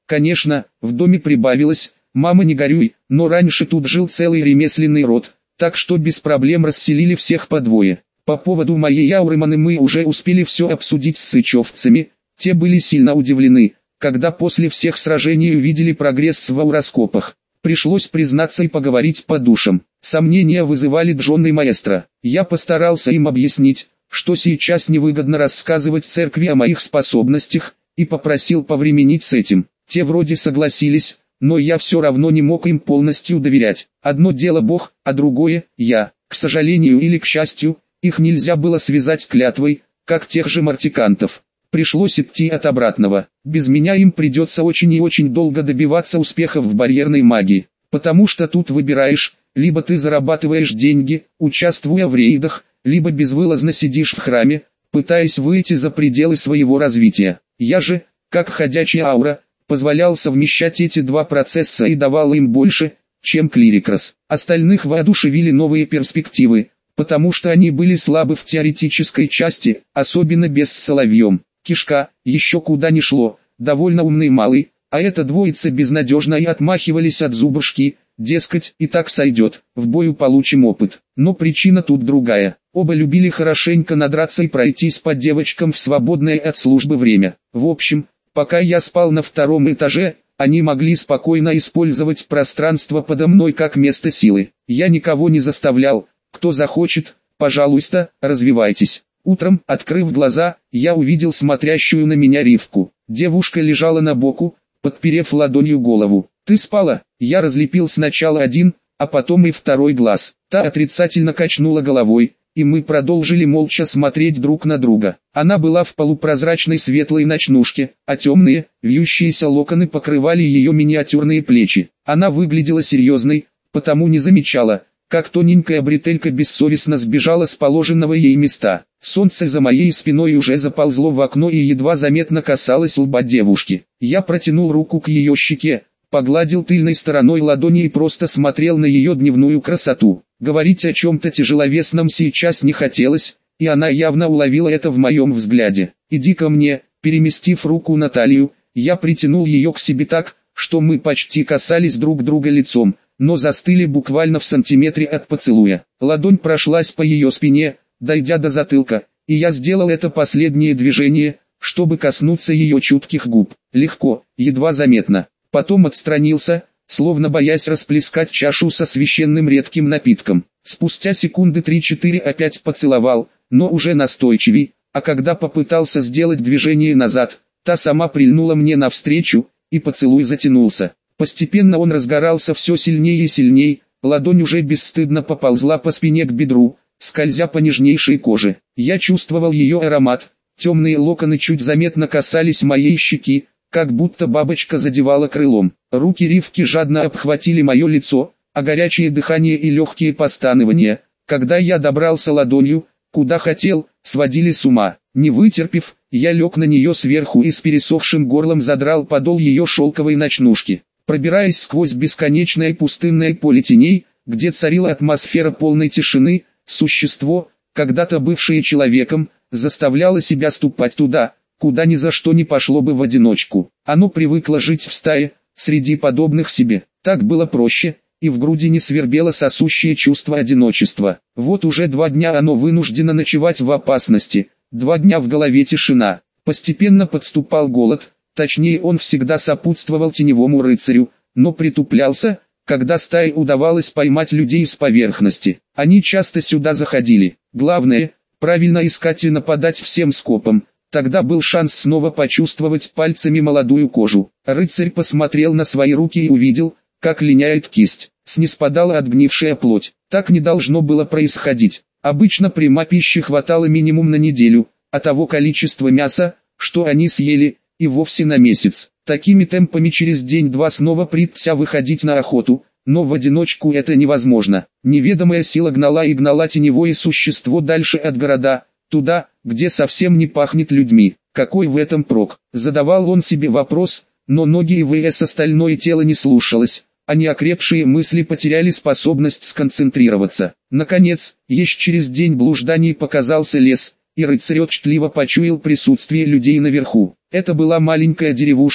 Конечно, в доме прибавилось, мама не горюй, но раньше тут жил целый ремесленный род, так что без проблем расселили всех по двое. По поводу моей аурыманы мы уже успели все обсудить с сычевцами, те были сильно удивлены, когда после всех сражений увидели прогресс в ауроскопах. Пришлось признаться и поговорить по душам. Сомнения вызывали Джон и маэстро. Я постарался им объяснить, что сейчас невыгодно рассказывать церкви о моих способностях, и попросил повременить с этим. Те вроде согласились, но я все равно не мог им полностью доверять. Одно дело Бог, а другое – я. К сожалению или к счастью, их нельзя было связать клятвой, как тех же мартикантов. Пришлось идти от обратного. Без меня им придется очень и очень долго добиваться успехов в барьерной магии. Потому что тут выбираешь, либо ты зарабатываешь деньги, участвуя в рейдах, либо безвылазно сидишь в храме, пытаясь выйти за пределы своего развития. Я же, как ходячая аура, позволял совмещать эти два процесса и давал им больше, чем клирикрос. Остальных воодушевили новые перспективы, потому что они были слабы в теоретической части, особенно без с Соловьем. Кишка, еще куда ни шло, довольно умный малый, а эта двоица безнадежно и отмахивались от зубушки, дескать, и так сойдет, в бою получим опыт. Но причина тут другая. Оба любили хорошенько надраться и пройтись по девочкам в свободное от службы время. В общем, пока я спал на втором этаже, они могли спокойно использовать пространство подо мной как место силы. Я никого не заставлял, кто захочет, пожалуйста, развивайтесь. Утром, открыв глаза, я увидел смотрящую на меня Ривку. Девушка лежала на боку, подперев ладонью голову. «Ты спала?» Я разлепил сначала один, а потом и второй глаз. Та отрицательно качнула головой, и мы продолжили молча смотреть друг на друга. Она была в полупрозрачной светлой ночнушке, а темные, вьющиеся локоны покрывали ее миниатюрные плечи. Она выглядела серьезной, потому не замечала, как тоненькая бретелька бессовестно сбежала с положенного ей места. Солнце за моей спиной уже заползло в окно и едва заметно касалось лба девушки. Я протянул руку к ее щеке, погладил тыльной стороной ладони и просто смотрел на ее дневную красоту. Говорить о чем-то тяжеловесном сейчас не хотелось, и она явно уловила это в моем взгляде. «Иди ко мне», переместив руку на талию, я притянул ее к себе так, что мы почти касались друг друга лицом, но застыли буквально в сантиметре от поцелуя. Ладонь прошлась по ее спине, дойдя до затылка, и я сделал это последнее движение, чтобы коснуться ее чутких губ. Легко, едва заметно. Потом отстранился, словно боясь расплескать чашу со священным редким напитком. Спустя секунды 3-4 опять поцеловал, но уже настойчивей, а когда попытался сделать движение назад, та сама прильнула мне навстречу, и поцелуй затянулся. Постепенно он разгорался все сильнее и сильнее, ладонь уже бесстыдно поползла по спине к бедру, скользя по нежнейшей коже. Я чувствовал ее аромат, темные локоны чуть заметно касались моей щеки, как будто бабочка задевала крылом. Руки Ривки жадно обхватили мое лицо, а горячее дыхание и легкие постанования, когда я добрался ладонью, куда хотел, сводили с ума. Не вытерпев, я лег на нее сверху и с пересохшим горлом задрал подол ее шелковой ночнушки. Пробираясь сквозь бесконечное пустынное поле теней, где царила атмосфера полной тишины, существо, когда-то бывшее человеком, заставляло себя ступать туда, куда ни за что не пошло бы в одиночку. Оно привыкло жить в стае, среди подобных себе. Так было проще, и в груди не свербело сосущее чувство одиночества. Вот уже 2 дня оно вынуждено ночевать в опасности, 2 дня в голове тишина. Постепенно подступал голод, точнее он всегда сопутствовал теневому рыцарю, но притуплялся, когда стае удавалось поймать людей с поверхности. Они часто сюда заходили. Главное, правильно искать и нападать всем скопом. Тогда был шанс снова почувствовать пальцами молодую кожу. Рыцарь посмотрел на свои руки и увидел, как линяет кисть. Снеспадала отгнившая плоть. Так не должно было происходить. Обычно прямо пищи хватало минимум на неделю, а того количества мяса, что они съели, и вовсе на месяц. Такими темпами через день-два снова придется выходить на охоту, но в одиночку это невозможно. Неведомая сила гнала и гнала теневое существо дальше от города, туда, где совсем не пахнет людьми. Какой в этом прок? Задавал он себе вопрос, но ноги и ВС остальное тело не слушалось, а неокрепшие мысли потеряли способность сконцентрироваться. Наконец, еще через день блужданий показался лес, и рыцарь отчетливо почуял присутствие людей наверху. Это была маленькая деревушка,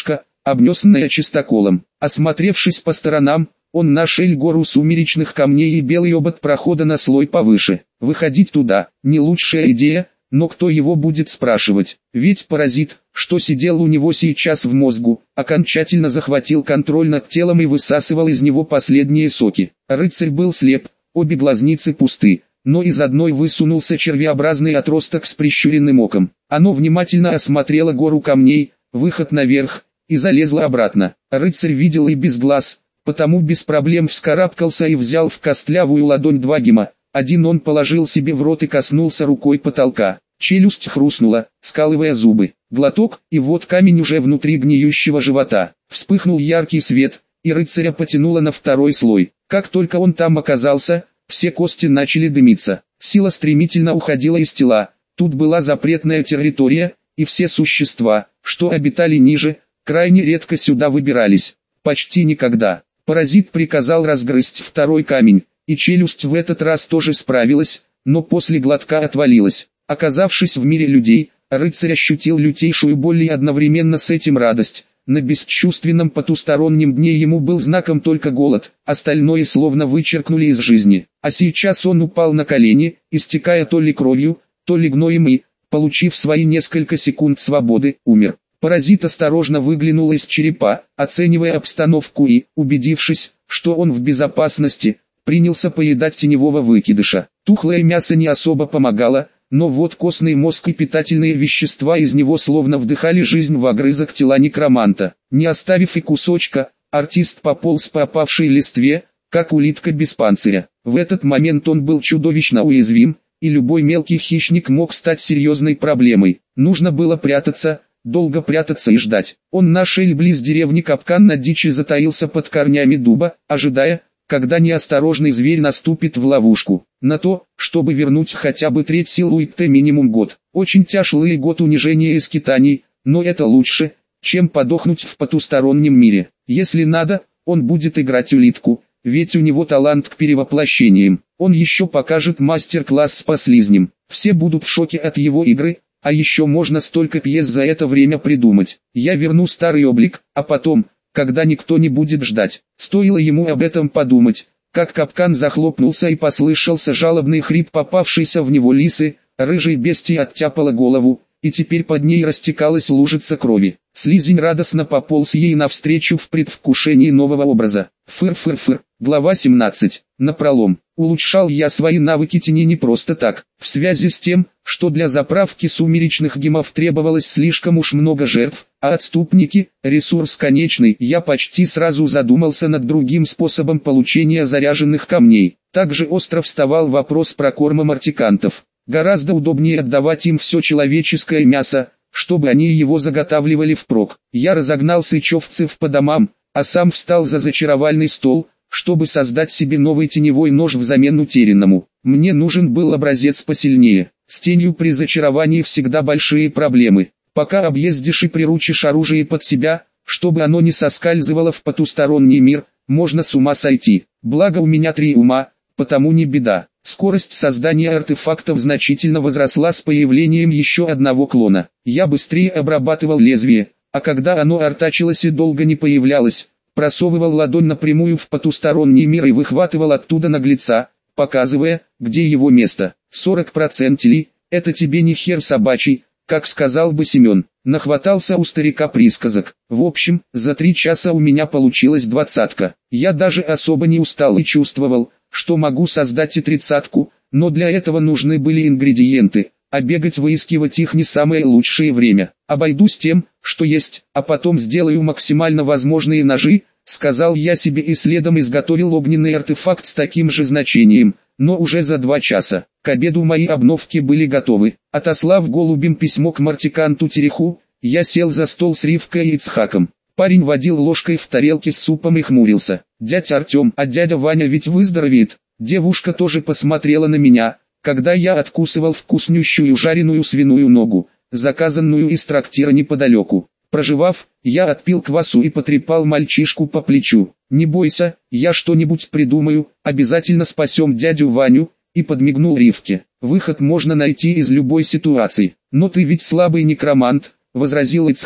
обнесанная чистоколом. Осмотревшись по сторонам, он нашел гору сумеречных камней и белый обод прохода на слой повыше. Выходить туда – не лучшая идея, но кто его будет спрашивать? Ведь паразит, что сидел у него сейчас в мозгу, окончательно захватил контроль над телом и высасывал из него последние соки. Рыцарь был слеп, обе глазницы пусты, но из одной высунулся червеобразный отросток с прищуренным оком. Оно внимательно осмотрело гору камней, выход наверх, и залезло обратно. Рыцарь видел и без глаз, потому без проблем вскарабкался и взял в костлявую ладонь 2 гема. Один он положил себе в рот и коснулся рукой потолка. Челюсть хрустнула, скалывая зубы. Глоток, и вот камень уже внутри гниющего живота. Вспыхнул яркий свет, и рыцаря потянуло на второй слой. Как только он там оказался, все кости начали дымиться. Сила стремительно уходила из тела. Тут была запретная территория, и все существа, что обитали ниже, крайне редко сюда выбирались. Почти никогда. Паразит приказал разгрызть второй камень, и челюсть в этот раз тоже справилась, но после глотка отвалилась. Оказавшись в мире людей, рыцарь ощутил лютейшую боль и одновременно с этим радость. На бесчувственном потустороннем дне ему был знаком только голод, остальное словно вычеркнули из жизни. А сейчас он упал на колени, истекая то ли кровью, то ли гноем и, получив свои несколько секунд свободы, умер. Паразит осторожно выглянул из черепа, оценивая обстановку и, убедившись, что он в безопасности, принялся поедать теневого выкидыша. Тухлое мясо не особо помогало, но вот костный мозг и питательные вещества из него словно вдыхали жизнь в огрызок тела некроманта. Не оставив и кусочка, артист пополз по опавшей листве, как улитка без панциря. В этот момент он был чудовищно уязвим, и любой мелкий хищник мог стать серьезной проблемой. Нужно было прятаться, долго прятаться и ждать. Он нашел близ деревни капкан на дичь и затаился под корнями дуба, ожидая, когда неосторожный зверь наступит в ловушку. На то, чтобы вернуть хотя бы треть сил Уитте минимум год. Очень тяжелый год унижения и скитаний, но это лучше, чем подохнуть в потустороннем мире. Если надо, он будет играть улитку, ведь у него талант к перевоплощениям. Он еще покажет мастер-класс по слизням. Все будут в шоке от его игры, а еще можно столько пьес за это время придумать. Я верну старый облик, а потом, когда никто не будет ждать. Стоило ему об этом подумать, как капкан захлопнулся и послышался жалобный хрип попавшейся в него лисы, рыжей бестии оттяпала голову, и теперь под ней растекалась лужица крови. Слизень радостно пополз ей навстречу в предвкушении нового образа. Фыр-фыр-фыр. Глава 17. Напролом. Улучшал я свои навыки тени не просто так. В связи с тем, что для заправки сумеречных гемов требовалось слишком уж много жертв, а отступники – ресурс конечный, я почти сразу задумался над другим способом получения заряженных камней. Также остро вставал вопрос про корма мартикантов. Гораздо удобнее отдавать им все человеческое мясо, чтобы они его заготавливали впрок. Я разогнал сычевцев по домам, а сам встал за зачаровальный стол, чтобы создать себе новый теневой нож взамен утерянному. Мне нужен был образец посильнее. С тенью при зачаровании всегда большие проблемы. Пока объездишь и приручишь оружие под себя, чтобы оно не соскальзывало в потусторонний мир, можно с ума сойти. Благо у меня 3 ума, потому не беда. Скорость создания артефактов значительно возросла с появлением еще одного клона. Я быстрее обрабатывал лезвие, а когда оно артачилось и долго не появлялось, просовывал ладонь напрямую в потусторонний мир и выхватывал оттуда наглеца, показывая, где его место. 40% ли, это тебе не хер собачий, как сказал бы Семен. Нахватался у старика присказок. В общем, за 3 часа у меня получилась 20-ка. Я даже особо не устал и чувствовал, что могу создать и 30-ку, но для этого нужны были ингредиенты, а бегать выискивать их не самое лучшее время. Обойдусь тем, что есть, а потом сделаю максимально возможные ножи, сказал я себе и следом изготовил огненный артефакт с таким же значением, но уже за 2 часа. К обеду мои обновки были готовы. Отослав голубем письмо к мартиканту Тереху, я сел за стол с Ривкой и Ицхаком. Парень водил ложкой в тарелке с супом и хмурился. «Дядя Артем, а дядя Ваня ведь выздоровеет?» Девушка тоже посмотрела на меня, когда я откусывал вкуснющую жареную свиную ногу, заказанную из трактира неподалеку. Прожевав, я отпил квасу и потрепал мальчишку по плечу. «Не бойся, я что-нибудь придумаю, обязательно спасем дядю Ваню», и подмигнул Ривке. «Выход можно найти из любой ситуации. Но ты ведь слабый некромант», — возразил Ицхак,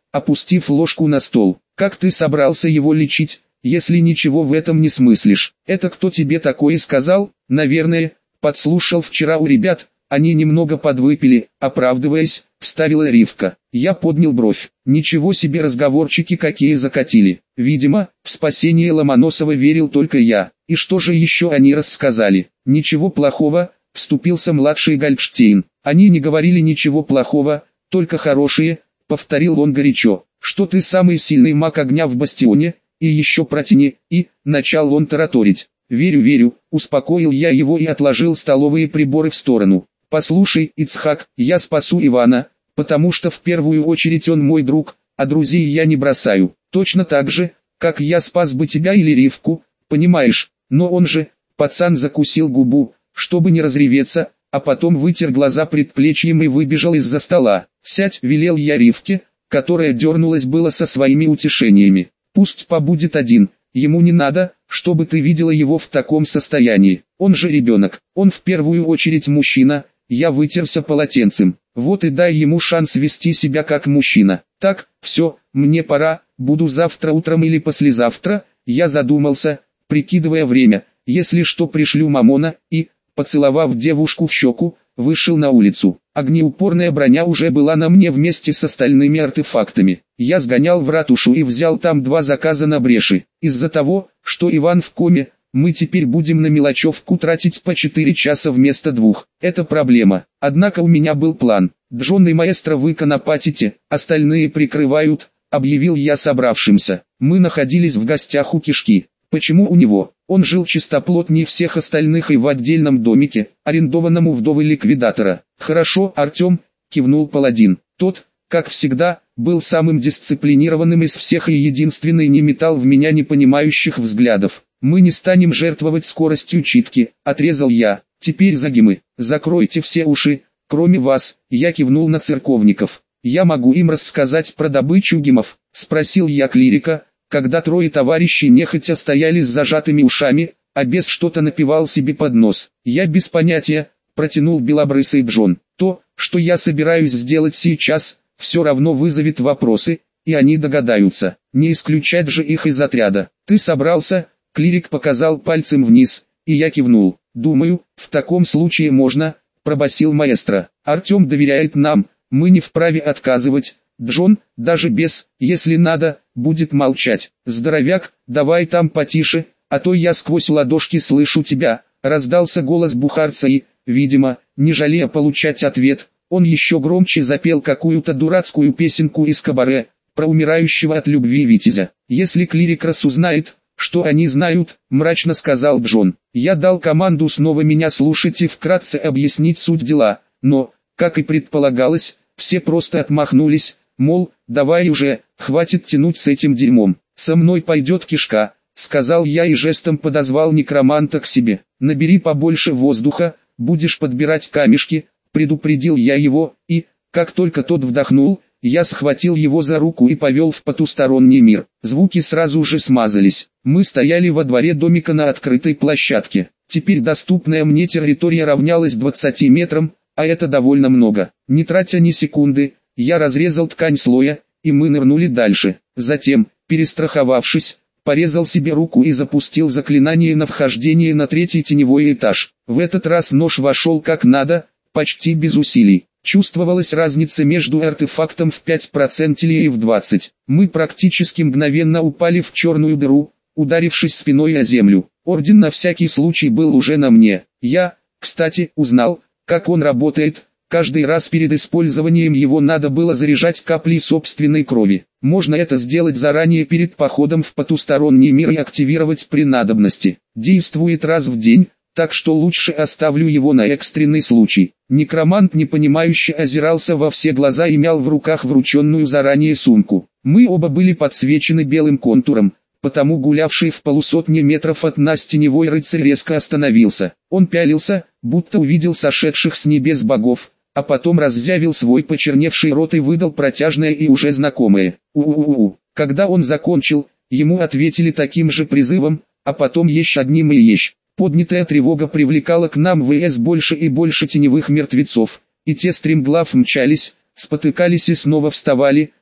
опустив ложку на стол. «Как ты собрался его лечить, если ничего в этом не смыслишь? Это кто тебе такое сказал?» «Наверное, подслушал вчера у ребят, они немного подвыпили», оправдываясь, вставила Ривка. Я поднял бровь. Ничего себе разговорчики какие закатили. Видимо, в спасение Ломоносова верил только я. И что же еще они рассказали? Ничего плохого, вступился младший Гольдштейн. Они не говорили ничего плохого, только хорошие, повторил он горячо. Что ты самый сильный маг огня в бастионе, и еще протяни, и, начал он тараторить. «Верю, верю», успокоил я его и отложил столовые приборы в сторону. «Послушай, Ицхак, я спасу Ивана, потому что в первую очередь он мой друг, а друзей я не бросаю. Точно так же, как я спас бы тебя или Ривку, понимаешь, но он же...» Пацан закусил губу, чтобы не разреветься, а потом вытер глаза предплечьем и выбежал из-за стола. «Сядь», велел я Ривке, которая дернулась было со своими утешениями. «Пусть побудет один, ему не надо, чтобы ты видела его в таком состоянии. Он же ребенок, он в первую очередь мужчина». Я вытерся полотенцем. «Вот и дай ему шанс вести себя как мужчина. Так, все, мне пора, буду завтра утром или послезавтра». Я задумался, прикидывая время, если что пришлю Мамона, и, поцеловав девушку в щеку, вышел на улицу. Огнеупорная броня уже была на мне вместе с остальными артефактами. Я сгонял в ратушу и взял там 2 заказа на бреши. Из-за того, что Иван в коме, мы теперь будем на мелочевку тратить по 4 часа вместо 2. Это проблема. Однако у меня был план. Джон и маэстро вы конопатите, остальные прикрывают, объявил я собравшимся. Мы находились в гостях у Кишки. Почему у него? Он жил чистоплотнее всех остальных и в отдельном домике, арендованном у вдовы ликвидатора. «Хорошо, Артем», кивнул паладин. Тот, как всегда, был самым дисциплинированным из всех и единственный не метал в меня непонимающих взглядов. «Мы не станем жертвовать скоростью читки», отрезал я. «Теперь загимы, закройте все уши, кроме вас», я кивнул на церковников. «Я могу им рассказать про добычу гимов?» спросил я клирика, когда 3 товарищей нехотя стояли с зажатыми ушами, а бес что-то напевал себе под нос. «Я без понятия», протянул белобрысый Джон. «То, что я собираюсь сделать сейчас, все равно вызовет вопросы, и они догадаются. Не исключать же их из отряда». «Ты собрался?» Клирик показал пальцем вниз, и я кивнул. «Думаю, в таком случае можно», пробасил маэстро. «Артем доверяет нам, мы не вправе отказывать. Джон, даже без, если надо, будет молчать. Здоровяк, давай там потише, а то я сквозь ладошки слышу тебя», раздался голос бухарца и, видимо, не жалея получать ответ, он еще громче запел какую-то дурацкую песенку из кабаре, про умирающего от любви витязя. «Если клирик разузнает, что они знают», мрачно сказал Джон. Я дал команду снова меня слушать и вкратце объяснить суть дела, но, как и предполагалось, все просто отмахнулись, мол, давай уже, хватит тянуть с этим дерьмом. «Со мной пойдет Кишка», сказал я и жестом подозвал некроманта к себе. «Набери побольше воздуха, будешь подбирать камешки», предупредил я его, и, как только тот вдохнул, я схватил его за руку и повел в потусторонний мир. Звуки сразу же смазались. Мы стояли во дворе домика на открытой площадке. Теперь доступная мне территория равнялась 20 метрам, а это довольно много. Не тратя ни секунды, я разрезал ткань слоя, и мы нырнули дальше. Затем, перестраховавшись, порезал себе руку и запустил заклинание на вхождение на 3-й теневой этаж. В этот раз нож вошел как надо, почти без усилий. Чувствовалась разница между артефактом в 5% и в 20%. Мы практически мгновенно упали в черную дыру, ударившись спиной о землю. Орден на всякий случай был уже на мне. Я, кстати, узнал, как он работает. Каждый раз перед использованием его надо было заряжать капли собственной крови. Можно это сделать заранее перед походом в потусторонний мир и активировать при надобности. Действует раз в день, так что лучше оставлю его на экстренный случай. Некромант непонимающе озирался во все глаза и мял в руках врученную заранее сумку. Мы оба были подсвечены белым контуром, потому гулявший в полусотне метров от нас теневой рыцарь резко остановился. Он пялился, будто увидел сошедших с небес богов, а потом раззявил свой почерневший рот и выдал протяжное и уже знакомое «у-у-у-у». Когда он закончил, ему ответили таким же призывом, а потом еще одним и еще. Поднятая тревога привлекала к нам больше и больше теневых мертвецов, и те стремглав мчались, спотыкались и снова вставали,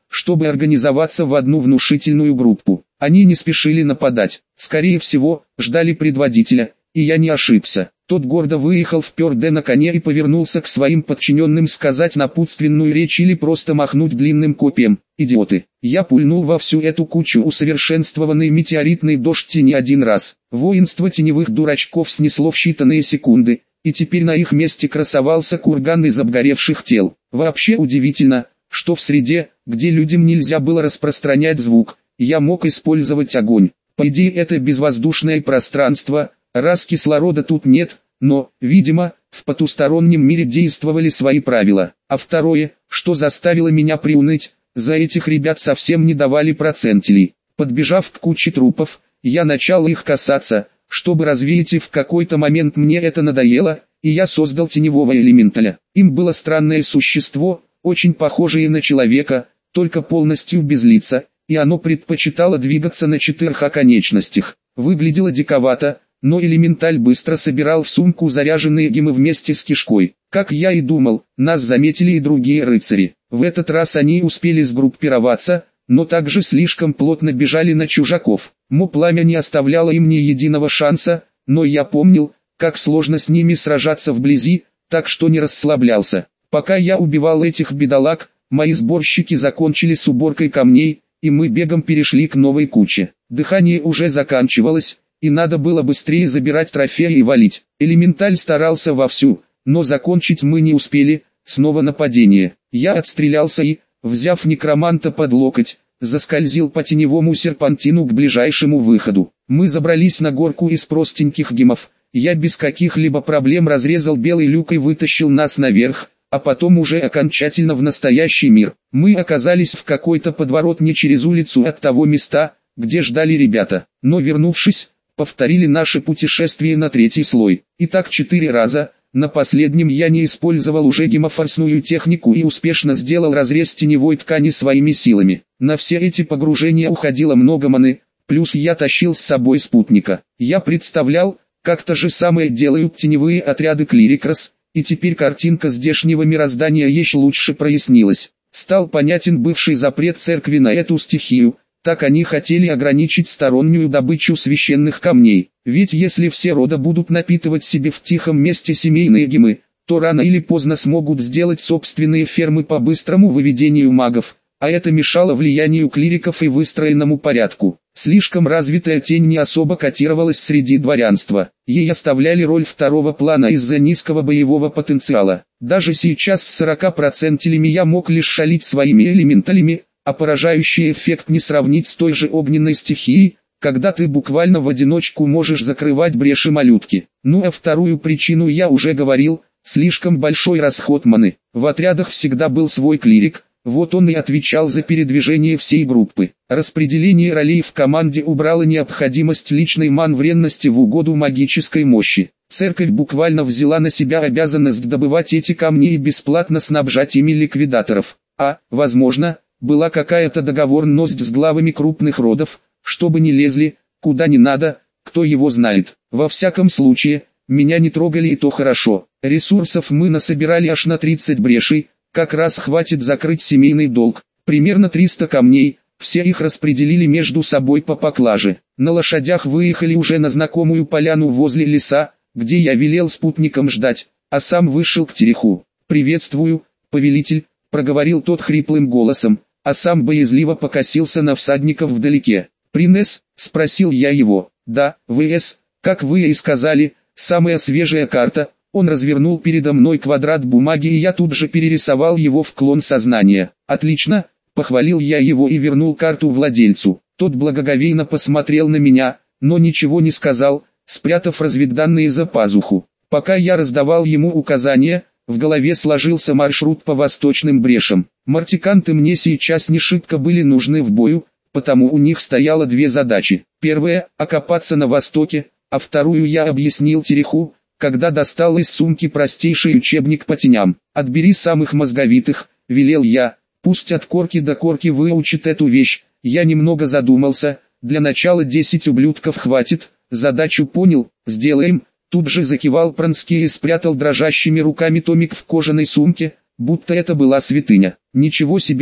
чтобы организоваться в одну внушительную группу. Они не спешили нападать, скорее всего, ждали предводителя, и я не ошибся. Тот гордо выехал вперед на коне и повернулся к своим подчиненным сказать напутственную речь или просто махнуть длинным копьем. Идиоты! Я пульнул во всю эту кучу усовершенствованный метеоритный дождь не один раз. Воинство теневых дурачков снесло в считанные секунды, и теперь на их месте красовался курган из обгоревших тел. Вообще удивительно, что в среде, где людям нельзя было распространять звук, я мог использовать огонь. По идее это безвоздушное пространство, раз кислорода тут нет, но, видимо, в потустороннем мире действовали свои правила. А второе, что заставило меня приуныть, за этих ребят совсем не давали процентилей. Подбежав к куче трупов, я начал их касаться, чтобы развеять, и в какой-то момент мне это надоело, и я создал теневого элементаля. Им было странное существо, очень похожее на человека, только полностью без лица, и оно предпочитало двигаться на 4 конечностях. Выглядело диковато, но элементаль быстро собирал в сумку заряженные гемы вместе с кишкой. Как я и думал, нас заметили и другие рыцари. В этот раз они успели сгруппироваться, но также слишком плотно бежали на чужаков. Пламя не оставляло им ни единого шанса, но я помнил, как сложно с ними сражаться вблизи, так что не расслаблялся. Пока я убивал этих бедолаг, мои сборщики закончили с уборкой камней, и мы бегом перешли к новой куче. Дыхание уже заканчивалось, и надо было быстрее забирать трофеи и валить. Элементаль старался вовсю, но закончить мы не успели. Снова нападение. Я отстрелялся и, взяв некроманта под локоть, заскользил по теневому серпантину к ближайшему выходу. Мы забрались на горку из простеньких гемов. Я без каких-либо проблем разрезал белый люк и вытащил нас наверх, а потом уже окончательно в настоящий мир. Мы оказались в какой-то подворотне через улицу от того места, где ждали ребята. Но вернувшись, повторили наше путешествие на 3-й слой. И так 4 раза. На последнем я не использовал уже гемофорсную технику и успешно сделал разрез теневой ткани своими силами. На все эти погружения уходило много маны, плюс я тащил с собой спутника. Я представлял, как то же самое делают теневые отряды Клирикрос, и теперь картинка здешнего мироздания еще лучше прояснилась. Стал понятен бывший запрет церкви на эту стихию. Так они хотели ограничить стороннюю добычу священных камней. Ведь если все рода будут напитывать себе в тихом месте семейные гемы, то рано или поздно смогут сделать собственные фермы по быстрому выведению магов, а это мешало влиянию клириков и выстроенному порядку. Слишком развитая тень не особо котировалась среди дворянства. Ей оставляли роль второго плана из-за низкого боевого потенциала. Даже сейчас с 40% я мог лишь шалить своими элементалями, а поражающий эффект не сравнить с той же огненной стихией, когда ты буквально в одиночку можешь закрывать бреши малютки. Ну а вторую причину я уже говорил, слишком большой расход маны. В отрядах всегда был свой клирик, вот он и отвечал за передвижение всей группы. Распределение ролей в команде убрало необходимость личной маневренности в угоду магической мощи. Церковь буквально взяла на себя обязанность добывать эти камни и бесплатно снабжать ими ликвидаторов. А, возможно, была какая-то договоренность с главами крупных родов, чтобы не лезли, куда не надо, кто его знает. Во всяком случае, меня не трогали, и то хорошо. Ресурсов мы насобирали аж на 30 брешей, как раз хватит закрыть семейный долг. Примерно 300 камней, все их распределили между собой по поклаже. На лошадях выехали уже на знакомую поляну возле леса, где я велел спутникам ждать, а сам вышел к Тереху. «Приветствую, повелитель», — проговорил тот хриплым голосом, а сам боязливо покосился на всадников вдалеке. «Принес?» — спросил я его. «Да, ВС, как вы и сказали, самая свежая карта». Он развернул передо мной квадрат бумаги, и я тут же перерисовал его в клон сознания. «Отлично», — похвалил я его и вернул карту владельцу. Тот благоговейно посмотрел на меня, но ничего не сказал, спрятав разведданные за пазуху. Пока я раздавал ему указания, в голове сложился маршрут по восточным брешам. Мартиканты мне сейчас не шибко были нужны в бою, потому у них стояло 2 задачи. Первая – окопаться на востоке, а вторую я объяснил Тереху, когда достал из сумки простейший учебник по теням. «Отбери самых мозговитых», — велел я, — «пусть от корки до корки выучит эту вещь». Я немного задумался, для начала 10 ублюдков хватит, задачу понял, сделаем. Тут же закивал Пронский и спрятал дрожащими руками томик в кожаной сумке, будто это была святыня. «Ничего себе», —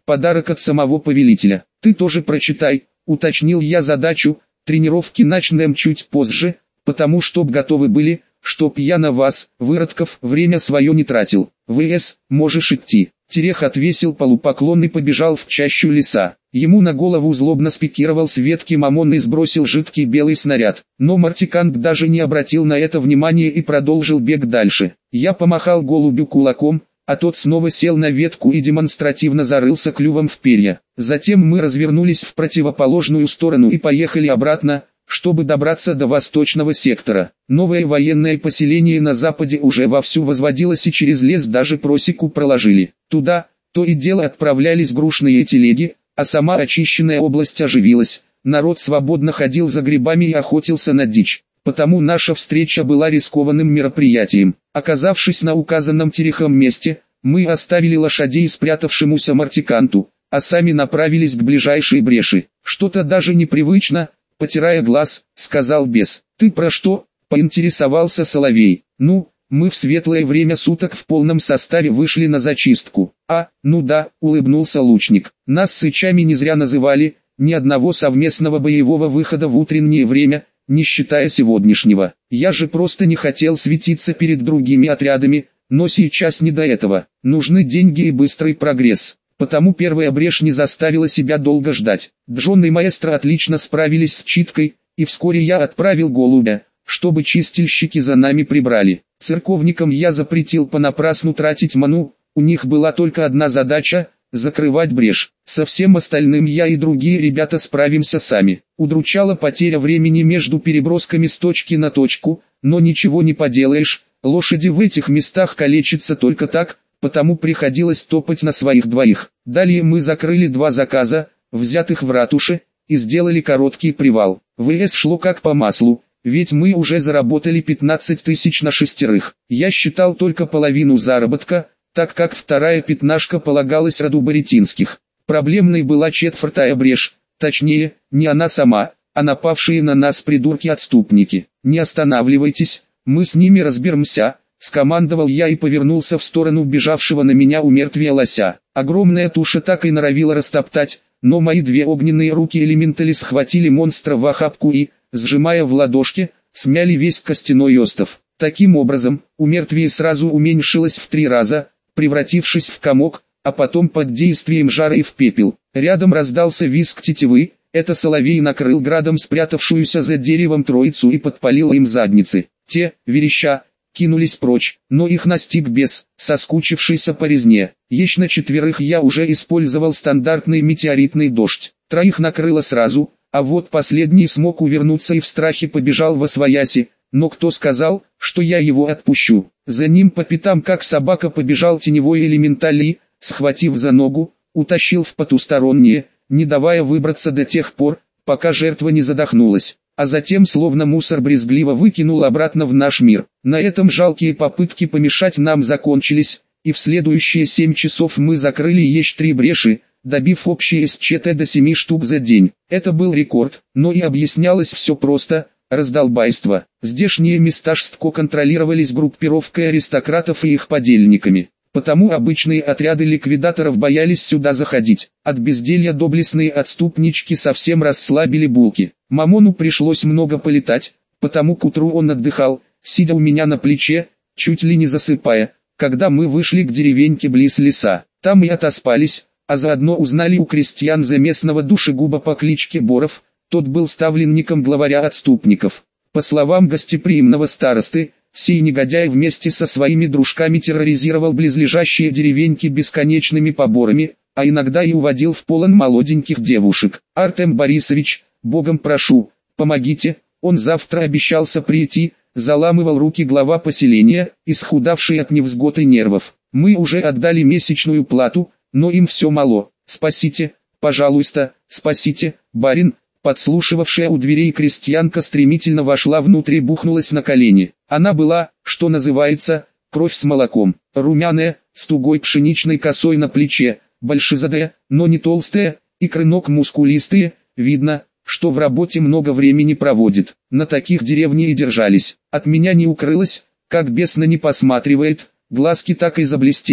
подарок от самого повелителя. Ты тоже прочитай, уточнил я задачу, тренировки начнем чуть позже, потому чтоб готовы были, чтоб я на вас, выродков, время свое не тратил. ВС, можешь идти. Терех отвесил полупоклон и побежал в чащу леса. Ему на голову злобно спикировал с ветки мамон и сбросил жидкий белый снаряд. Но мартикант даже не обратил на это внимания и продолжил бег дальше. Я помахал голубю кулаком, а тот снова сел на ветку и демонстративно зарылся клювом в перья. Затем мы развернулись в противоположную сторону и поехали обратно, чтобы добраться до восточного сектора. Новое военное поселение на западе уже вовсю возводилось и через лес даже просеку проложили. Туда, то и дело отправлялись грушные телеги, а сама очищенная область оживилась. Народ свободно ходил за грибами и охотился на дичь. Потому наша встреча была рискованным мероприятием. Оказавшись на указанном Терехом месте, мы оставили лошадей спрятавшемуся мартиканту, а сами направились к ближайшей бреши. Что-то даже непривычно, потирая глаз, сказал бес. Ты про что? Поинтересовался соловей. Ну, мы в светлое время суток в полном составе вышли на зачистку. Ну да, улыбнулся лучник. Нас сычами не зря называли, ни одного совместного боевого выхода в утреннее время, не считая сегодняшнего. Я же просто не хотел светиться перед другими отрядами, но сейчас не до этого. Нужны деньги и быстрый прогресс. Потому первая брешь не заставила себя долго ждать. Джон и маэстро отлично справились с читкой, и вскоре я отправил голубя, чтобы чистильщики за нами прибрали. Церковникам я запретил понапрасну тратить ману, у них была только одна задача – закрывать брешь. Со всем остальным я и другие ребята справимся сами. Удручала потеря времени между перебросками с точки на точку, но ничего не поделаешь, лошади в этих местах калечатся только так, потому приходилось топать на своих двоих. Далее мы закрыли 2 заказа, взятых в ратуше, и сделали короткий привал. ВС шло как по маслу, ведь мы уже заработали 15 тысяч на 6. Я считал только половину заработка, так как вторая пятнашка полагалась роду Боретинских. Проблемной была 4-я брешь, точнее, не она сама, а напавшие на нас придурки-отступники. Не останавливайтесь, мы с ними разберемся, скомандовал я и повернулся в сторону бежавшего на меня у мертвия лося. Огромная туша так и норовила растоптать, но мои 2 огненные руки элементали схватили монстра в охапку и, сжимая в ладошке, смяли весь костяной остов. Таким образом, у мертвия сразу уменьшилось в 3 раза, превратившись в комок, а потом под действием жара и в пепел. Рядом раздался визг тетивы, это соловей накрыл градом спрятавшуюся за деревом троицу и подпалил им задницы. Те, вереща, кинулись прочь, но их настиг бес, соскучившийся по резне. Еще на 4 я уже использовал стандартный метеоритный дождь. 3 накрыло сразу, а вот последний смог увернуться и в страхе побежал восвояси. Но кто сказал, что я его отпущу? За ним по пятам как собака побежал теневой элементаль и, схватив за ногу, утащил в потустороннее, не давая выбраться до тех пор, пока жертва не задохнулась, а затем словно мусор брезгливо выкинул обратно в наш мир. На этом жалкие попытки помешать нам закончились, и в следующие 7 часов мы закрыли еще 3 бреши, добив общее СЧТ до 7 штук за день. Это был рекорд, но и объяснялось все просто – раздолбайство. Здешние места жестко контролировались группировкой аристократов и их подельниками. Потому обычные отряды ликвидаторов боялись сюда заходить. От безделья доблестные отступнички совсем расслабили булки. Мамону пришлось много полетать, потому к утру он отдыхал, сидя у меня на плече, чуть ли не засыпая, когда мы вышли к деревеньке близ леса. Там и отоспались, а заодно узнали у крестьян за местного душегуба по кличке Боров. Тот был ставленником главаря отступников. По словам гостеприимного старосты, сей негодяй вместе со своими дружками терроризировал близлежащие деревеньки бесконечными поборами, а иногда и уводил в полон молоденьких девушек. «Артем Борисович, богом прошу, помогите», он завтра обещался прийти, заламывал руки глава поселения, исхудавший от невзгод и нервов. «Мы уже отдали месячную плату, но им все мало. Спасите, пожалуйста, спасите, барин». Подслушивавшая у дверей крестьянка стремительно вошла внутрь и бухнулась на колени. Она была, что называется, кровь с молоком, румяная, с тугой пшеничной косой на плече, большезадая, но не толстая, икры ног мускулистые, видно, что в работе много времени проводит. На таких деревни и держались. От меня не укрылось, как бесно не посматривает, глазки так и заблестели,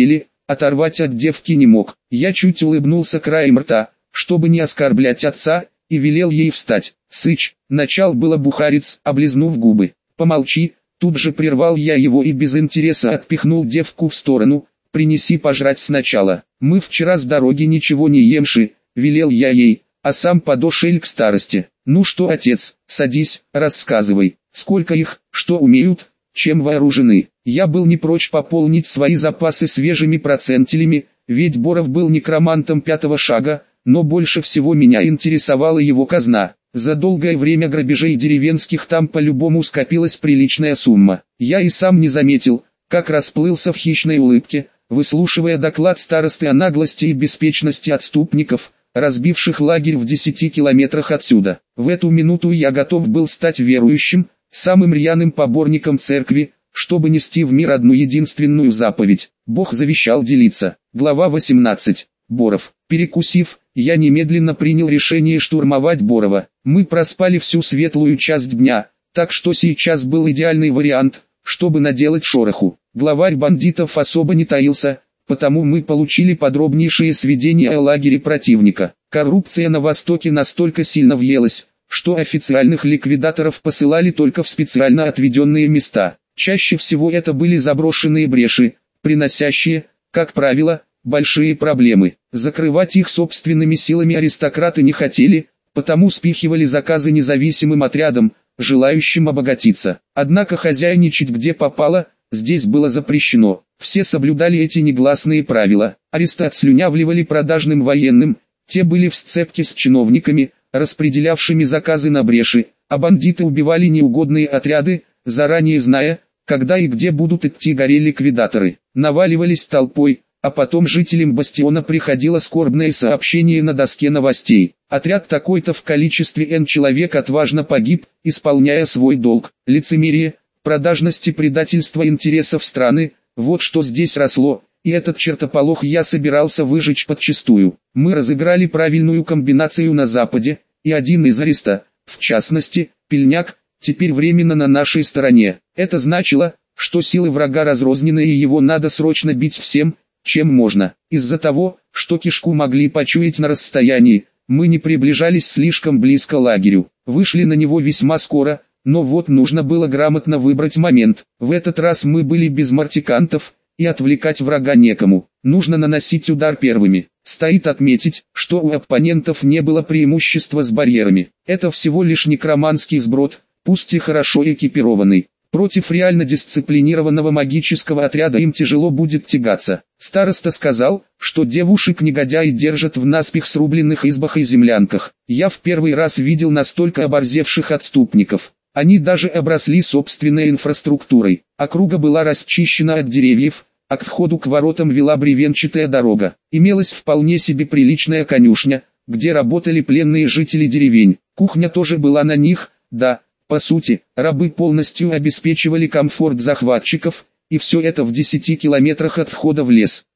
оторвать от девки не мог. Я чуть улыбнулся краем рта, чтобы не оскорблять отца, и велел ей встать. «Сыч», начал было бухарец, облизнув губы. «Помолчи», тут же прервал я его и без интереса отпихнул девку в сторону. «Принеси пожрать сначала. Мы вчера с дороги ничего не емши», велел я ей, а сам подошел к старости. «Ну что, отец, садись, рассказывай, сколько их, что умеют, чем вооружены». Я был не прочь пополнить свои запасы свежими процентилями, ведь Боров был некромантом 5-го шага, но больше всего меня интересовала его казна. За долгое время грабежей деревенских там по-любому скопилась приличная сумма. Я и сам не заметил, как расплылся в хищной улыбке, выслушивая доклад старосты о наглости и беспечности отступников, разбивших лагерь в 10 километрах отсюда. В эту минуту я готов был стать верующим, самым рьяным поборником церкви, чтобы нести в мир одну единственную заповедь. Бог завещал делиться. Глава 18. Боров. Перекусив, я немедленно принял решение штурмовать Борова. Мы проспали всю светлую часть дня, так что сейчас был идеальный вариант, чтобы наделать шороху. Главарь бандитов особо не таился, потому мы получили подробнейшие сведения о лагере противника. Коррупция на Востоке настолько сильно въелась, что официальных ликвидаторов посылали только в специально отведенные места. Чаще всего это были заброшенные бреши, приносящие, как правило, большие проблемы. Закрывать их собственными силами аристократы не хотели, потому спихивали заказы независимым отрядам, желающим обогатиться. Однако хозяйничать где попало, здесь было запрещено. Все соблюдали эти негласные правила. Аресты отслюнявливали продажным военным, те были в сцепке с чиновниками, распределявшими заказы на бреши, а бандиты убивали неугодные отряды, заранее зная, когда и где будут идти горе-ликвидаторы. Наваливались толпой, а потом жителям бастиона приходило скорбное сообщение на доске новостей. Отряд такой-то в количестве N человек отважно погиб, исполняя свой долг. Лицемерие, продажность и предательство интересов страны – вот что здесь росло, и этот чертополох я собирался выжечь подчистую. Мы разыграли правильную комбинацию на Западе, и один из ареста, в частности, Пельняк, теперь временно на нашей стороне. Это значило, что силы врага разрознены и его надо срочно бить всем, чем можно. Из-за того, что кишку могли почуять на расстоянии, мы не приближались слишком близко к лагерю. Вышли на него весьма скоро, но вот нужно было грамотно выбрать момент. В этот раз мы были без мартикантов, и отвлекать врага некому. Нужно наносить удар первыми. Стоит отметить, что у оппонентов не было преимущества с барьерами. Это всего лишь некроманский сброд, пусть и хорошо экипированный. Против реально дисциплинированного магического отряда им тяжело будет тягаться. Староста сказал, что девушек негодяи держат в наспех срубленных избах и землянках. Я в первый раз видел настолько оборзевших отступников. Они даже обросли собственной инфраструктурой. Округа была расчищена от деревьев, а к входу к воротам вела бревенчатая дорога. Имелась вполне себе приличная конюшня, где работали пленные жители деревень. Кухня тоже была на них, да. По сути, рабы полностью обеспечивали комфорт захватчиков, и все это в 10 километрах от входа в лес.